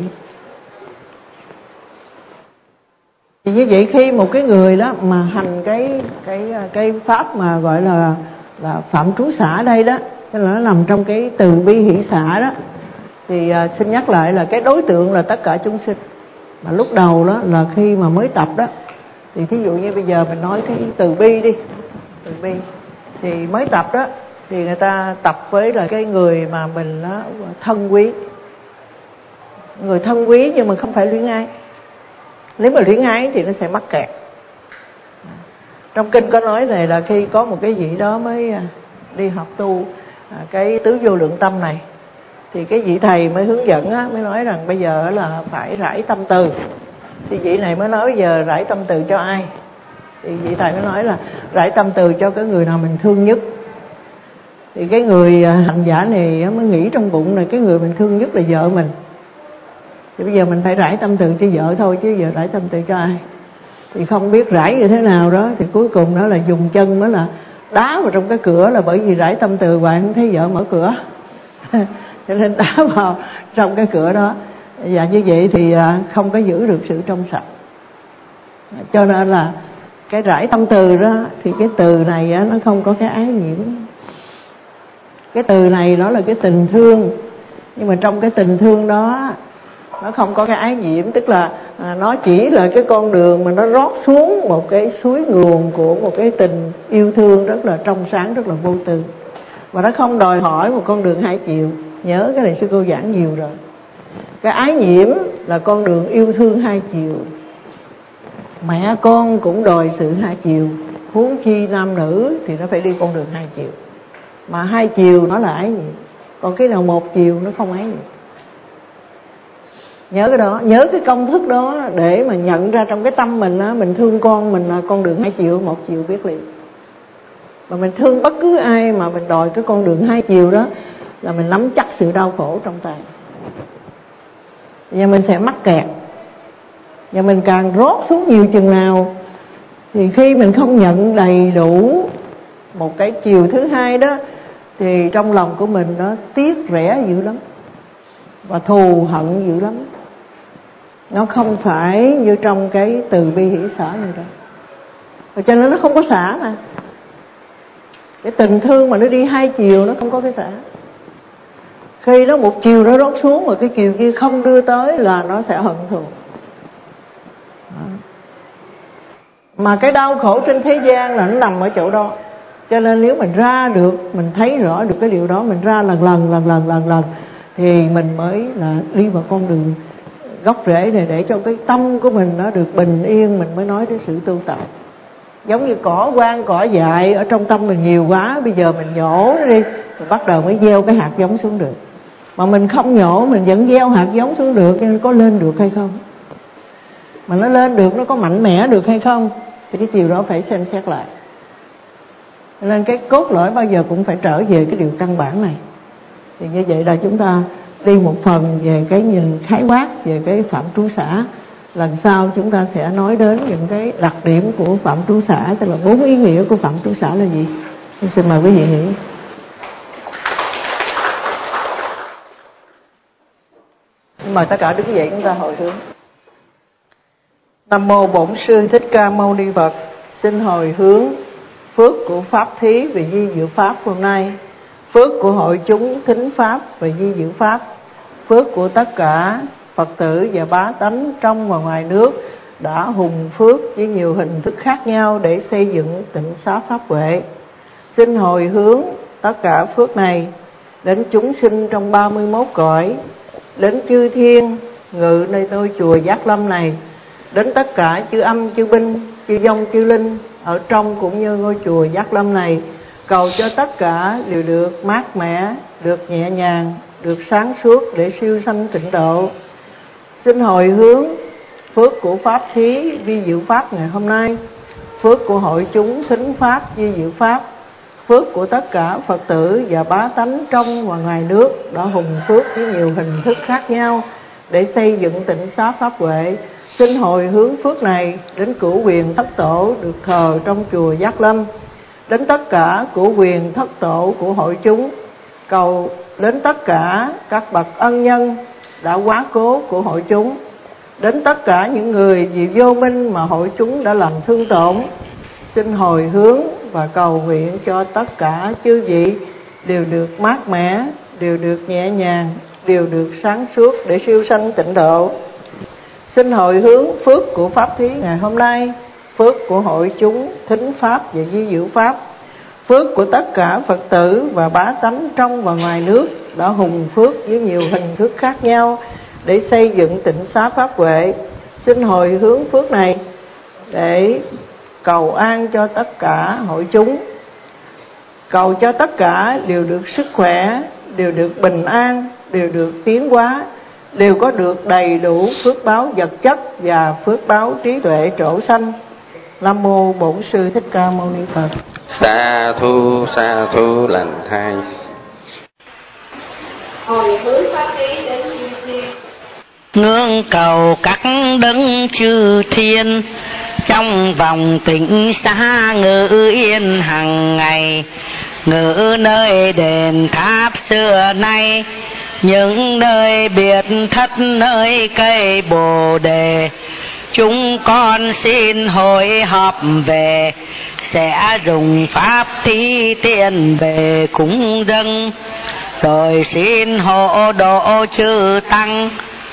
Thì như vậy khi một cái người đó mà hành cái pháp mà gọi là phạm trú xả đây đó, tức là nó nằm trong cái từ bi hỷ xả đó, thì xin nhắc lại là cái đối tượng là tất cả chúng sinh. Mà lúc đầu đó là khi mà mới tập đó, thì thí dụ như bây giờ mình nói cái từ bi đi, từ bi thì mới tập đó, thì người ta tập với là cái người mà mình đó thân quý, người thân quý nhưng mà không phải luyến ái. Nếu mà luyến ái thì nó sẽ mắc kẹt. Trong kinh có nói này là khi có một cái vị đó mới đi học tu cái tứ vô lượng tâm này, thì cái vị thầy mới hướng dẫn á, mới nói rằng bây giờ là phải rải tâm từ. Thì vị này mới nói bây giờ rải tâm từ cho ai? Thì vị thầy mới nói là rải tâm từ cho cái người nào mình thương nhất. Thì cái người hành giả này mới nghĩ trong bụng là cái người mình thương nhất là vợ mình. Thì bây giờ mình phải rải tâm từ cho vợ thôi, chứ giờ rải tâm từ cho ai? Thì không biết rải như thế nào đó, thì cuối cùng đó là dùng chân mới là đá vào trong cái cửa, là bởi vì rải tâm từ hoài không thấy vợ mở cửa cho nên đá vào trong cái cửa đó. Và như vậy thì không có giữ được sự trong sạch. Cho nên là cái rải tâm từ đó, thì cái từ này nó không có cái ái nhiễm. Cái từ này nó là cái tình thương, nhưng mà trong cái tình thương đó nó không có cái ái nhiễm. Tức là nó chỉ là cái con đường mà nó rót xuống một cái suối nguồn của một cái tình yêu thương rất là trong sáng, rất là vô tư. Và nó không đòi hỏi một con đường hai chiều. Nhớ cái này sư cô giảng nhiều rồi. Cái ái nhiễm là con đường yêu thương hai chiều. Mẹ con cũng đòi sự hai chiều, huống chi nam nữ thì nó phải đi con đường hai chiều. Mà hai chiều nó là ái nhiễm, còn cái nào một chiều nó không ái nhiễm. Nhớ cái đó, nhớ cái công thức đó để mà nhận ra trong cái tâm mình á, mình thương con mình là con đường hai chiều, một chiều biết liền. Mà mình thương bất cứ ai mà mình đòi cái con đường hai chiều đó là mình nắm chắc sự đau khổ trong tay. Và mình sẽ mắc kẹt. Và mình càng rót xuống nhiều chừng nào, thì khi mình không nhận đầy đủ một cái chiều thứ hai đó, thì trong lòng của mình nó tiếc rẻ dữ lắm, và thù hận dữ lắm. Nó không phải như trong cái từ bi hỷ xả này đâu. Và cho nên nó không có xả mà. Cái tình thương mà nó đi hai chiều nó không có cái xả. Khi nó một chiều nó rót xuống mà cái chiều kia không đưa tới là nó sẽ hận thù. Mà cái đau khổ trên thế gian là nó nằm ở chỗ đó. Cho nên nếu mình ra được, mình thấy rõ được cái điều đó, mình ra lần lần thì mình mới là đi vào con đường gốc rễ này, để cho cái tâm của mình nó được bình yên, mình mới nói đến sự tu tập. Giống như cỏ quan cỏ dại ở trong tâm mình nhiều quá, bây giờ mình nhổ nó đi, rồi bắt đầu mới gieo cái hạt giống xuống được. Mà mình không nhổ, mình vẫn gieo hạt giống xuống được, nhưng có lên được hay không? Mà nó lên được, nó có mạnh mẽ được hay không? Thì cái chiều đó phải xem xét lại. Nên cái cốt lõi bao giờ cũng phải trở về cái điều căn bản này. Thì như vậy là chúng ta đi một phần về cái nhìn khái quát về cái Phạm Trú Xã. Lần sau chúng ta sẽ nói đến những cái đặc điểm của Phạm Trú Xã, tức là 4 ý nghĩa của Phạm Trú Xã là gì. Xin mời quý vị nghĩ. Mời tất cả đứng dậy, chúng ta hồi hướng. Nam mô Bổn Sư Thích Ca Mâu Ni Phật. Xin hồi hướng phước của pháp thí về di diệu pháp hôm nay, phước của hội chúng thính pháp về di diệu pháp, phước của tất cả Phật tử và bá tánh trong và ngoài nước đã hùng phước với nhiều hình thức khác nhau để xây dựng tịnh xá pháp huệ. Xin hồi hướng tất cả phước này đến chúng sinh trong 31 cõi, đến chư thiên ngự nơi ngôi chùa Giác Lâm này, đến tất cả chư âm chư binh chư vong chư linh ở trong cũng như ngôi chùa Giác Lâm này, cầu cho tất cả đều được mát mẻ, được nhẹ nhàng, được sáng suốt để siêu sanh tịnh độ. Xin hồi hướng phước của pháp thí vi diệu pháp ngày hôm nay, phước của hội chúng thính pháp vi diệu pháp, phước của tất cả Phật tử và bá tánh trong và ngoài nước đã hùng phước với nhiều hình thức khác nhau để xây dựng tịnh xá pháp huệ. Xin hồi hướng phước này đến cửu quyền thất tổ được thờ trong chùa Giác Lâm, đến tất cả cửu quyền thất tổ của hội chúng, cầu đến tất cả các bậc ân nhân đã quá cố của hội chúng, đến tất cả những người vì vô minh mà hội chúng đã làm thương tổn. Xin hồi hướng và cầu nguyện cho tất cả chư vị đều được mát mẻ, đều được nhẹ nhàng, đều được sáng suốt để siêu sanh tịnh độ. Xin hồi hướng phước của pháp thí ngày hôm nay, phước của hội chúng thính pháp và di diệu pháp, phước của tất cả Phật tử và bá tánh trong và ngoài nước đã hùng phước với nhiều hình thức khác nhau để xây dựng tịnh xá pháp huệ. Xin hồi hướng phước này để cầu an cho tất cả hội chúng, cầu cho tất cả đều được sức khỏe, đều được bình an, đều được tiến hóa, đều có được đầy đủ phước báo vật chất và phước báo trí tuệ trổ sanh. Nam mô Bổn Sư Thích Ca Mâu Ni Phật. Sa thu lành thai. Hồi hướng pháp lý đến chư thiên, ngưỡng cầu các đấng chư thiên trong vòng tịnh xá ngự yên hằng ngày, ngự nơi đền tháp xưa nay, những nơi biệt thất nơi cây bồ đề. Chúng con xin hội họp về, sẽ dùng pháp thí tiền về cúng dâng, rồi xin hộ độ chư tăng,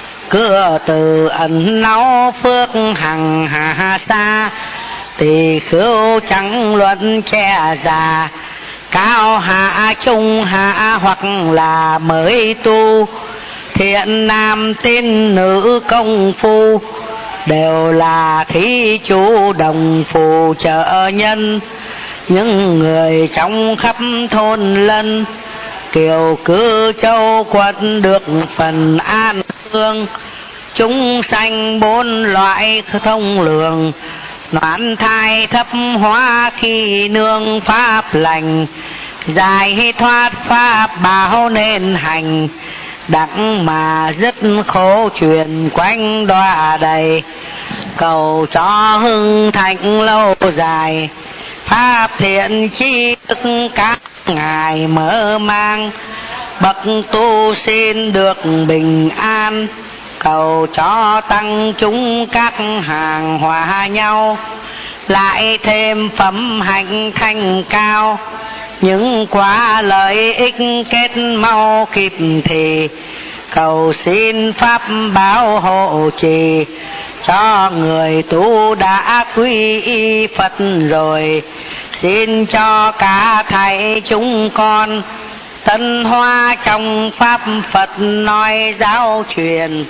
cửa từ ẩn náu phước hằng hà xa. Tỳ khưu chẳng luận trẻ già, cao hạ trung hạ hoặc là mới tu, thiện nam tín nữ công phu, đều là thí chủ đồng phù trợ nhân. Những người trong khắp thôn lân, kiều cư châu quận được phần an hương. Chúng sanh bốn loại thông lường, noãn thai thấp hóa khi nương pháp lành, giải thoát pháp bảo nên hành, đặng mà dứt khổ truyền quanh đọa đầy. Cầu cho hưng thịnh lâu dài, pháp thiện chi thức các ngài mở mang, bậc tu xin được bình an. Cầu cho tăng chúng các hàng hòa nhau, lại thêm phẩm hạnh thanh cao, những quả lợi ích kết mau kịp thì. Cầu xin pháp bảo hộ trì cho người tu đã quy y Phật rồi. Xin cho cả thầy chúng con tân hoa trong pháp Phật nói giáo truyền.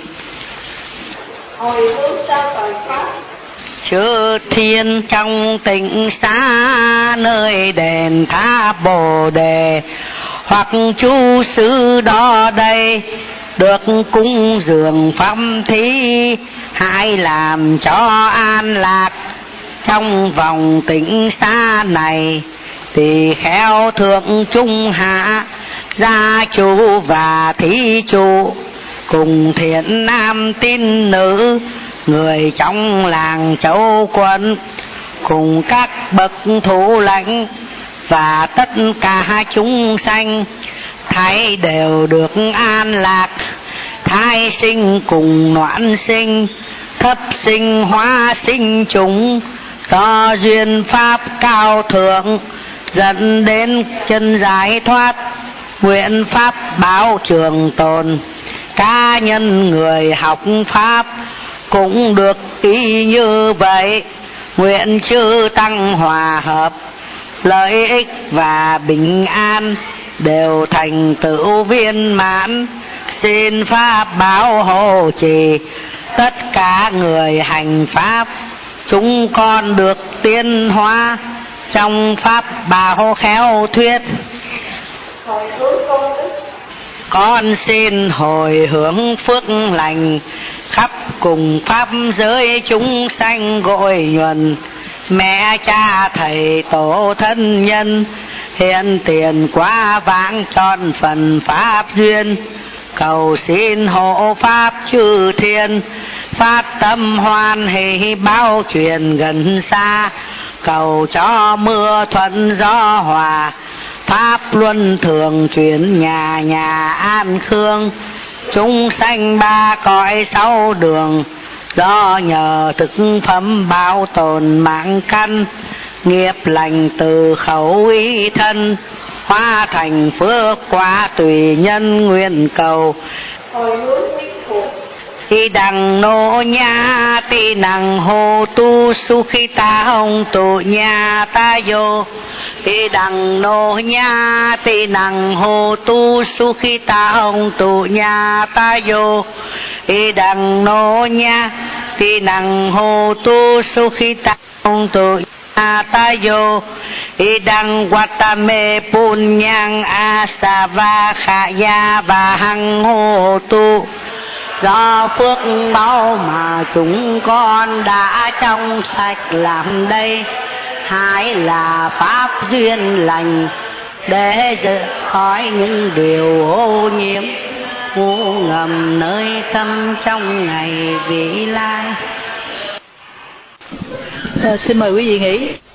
hồi hướng sao tội pháp, Chư thiên trong tịnh xá nơi đền tháp Bồ Đề, hoặc chú sư đó đây được cúng dường pháp thí, hãy làm cho an lạc trong vòng tịnh xá này. tỳ kheo thượng trung hạ, gia chủ và thí chủ, cùng thiện nam tín nữ, người trong làng châu quận, cùng các bậc thủ lãnh và tất cả chúng sanh, thảy đều được an lạc, thai sinh cùng noãn sinh, thấp sinh hóa sinh chúng, do duyên pháp cao thượng dẫn đến chân giải thoát, nguyện pháp báo trường tồn. Cá nhân người học pháp cũng được ý như vậy, nguyện chư tăng hòa hợp, lợi ích và bình an đều thành tựu viên mãn. Xin pháp bảo hộ trì tất cả người hành pháp, chúng con được tiến hóa trong pháp bảo khéo thuyết. Hồi hướng công đức. Con xin hồi hướng phước lành khắp cùng pháp giới chúng sanh gội nhuần, mẹ cha thầy tổ thân nhân hiện tiền quá vãng tròn phần pháp duyên, cầu xin hộ pháp chư thiên phát tâm hoan hỷ báo truyền gần xa, cầu cho mưa thuận gió hòa, pháp luân thường chuyển nhà nhà an khương, chúng sanh ba cõi sáu đường, do nhờ thực phẩm bảo tồn mạng căn, nghiệp lành từ khẩu ý thân, hóa thành phước quả tùy nhân nguyện cầu. Hồi hướng tích thuộc. Khi đằng nô nha ti năng hô tu su khi ta hồng tu nha ta vô, khi đằng nô nha ti năng hô tu su khi ta hồng tu nha ta vô, khi đằng nô nha ti năng hô tu su khi ta hồng tu nha ta vô, khi đằng watame punyang asava khaya và hằng hô tu. Do phước báu mà chúng con đã trong sạch làm đây, hai là pháp duyên lành để khỏi những điều ô nhiễm ngu ngầm nơi tâm trong ngày vị lai. Xin mời quý vị nghỉ.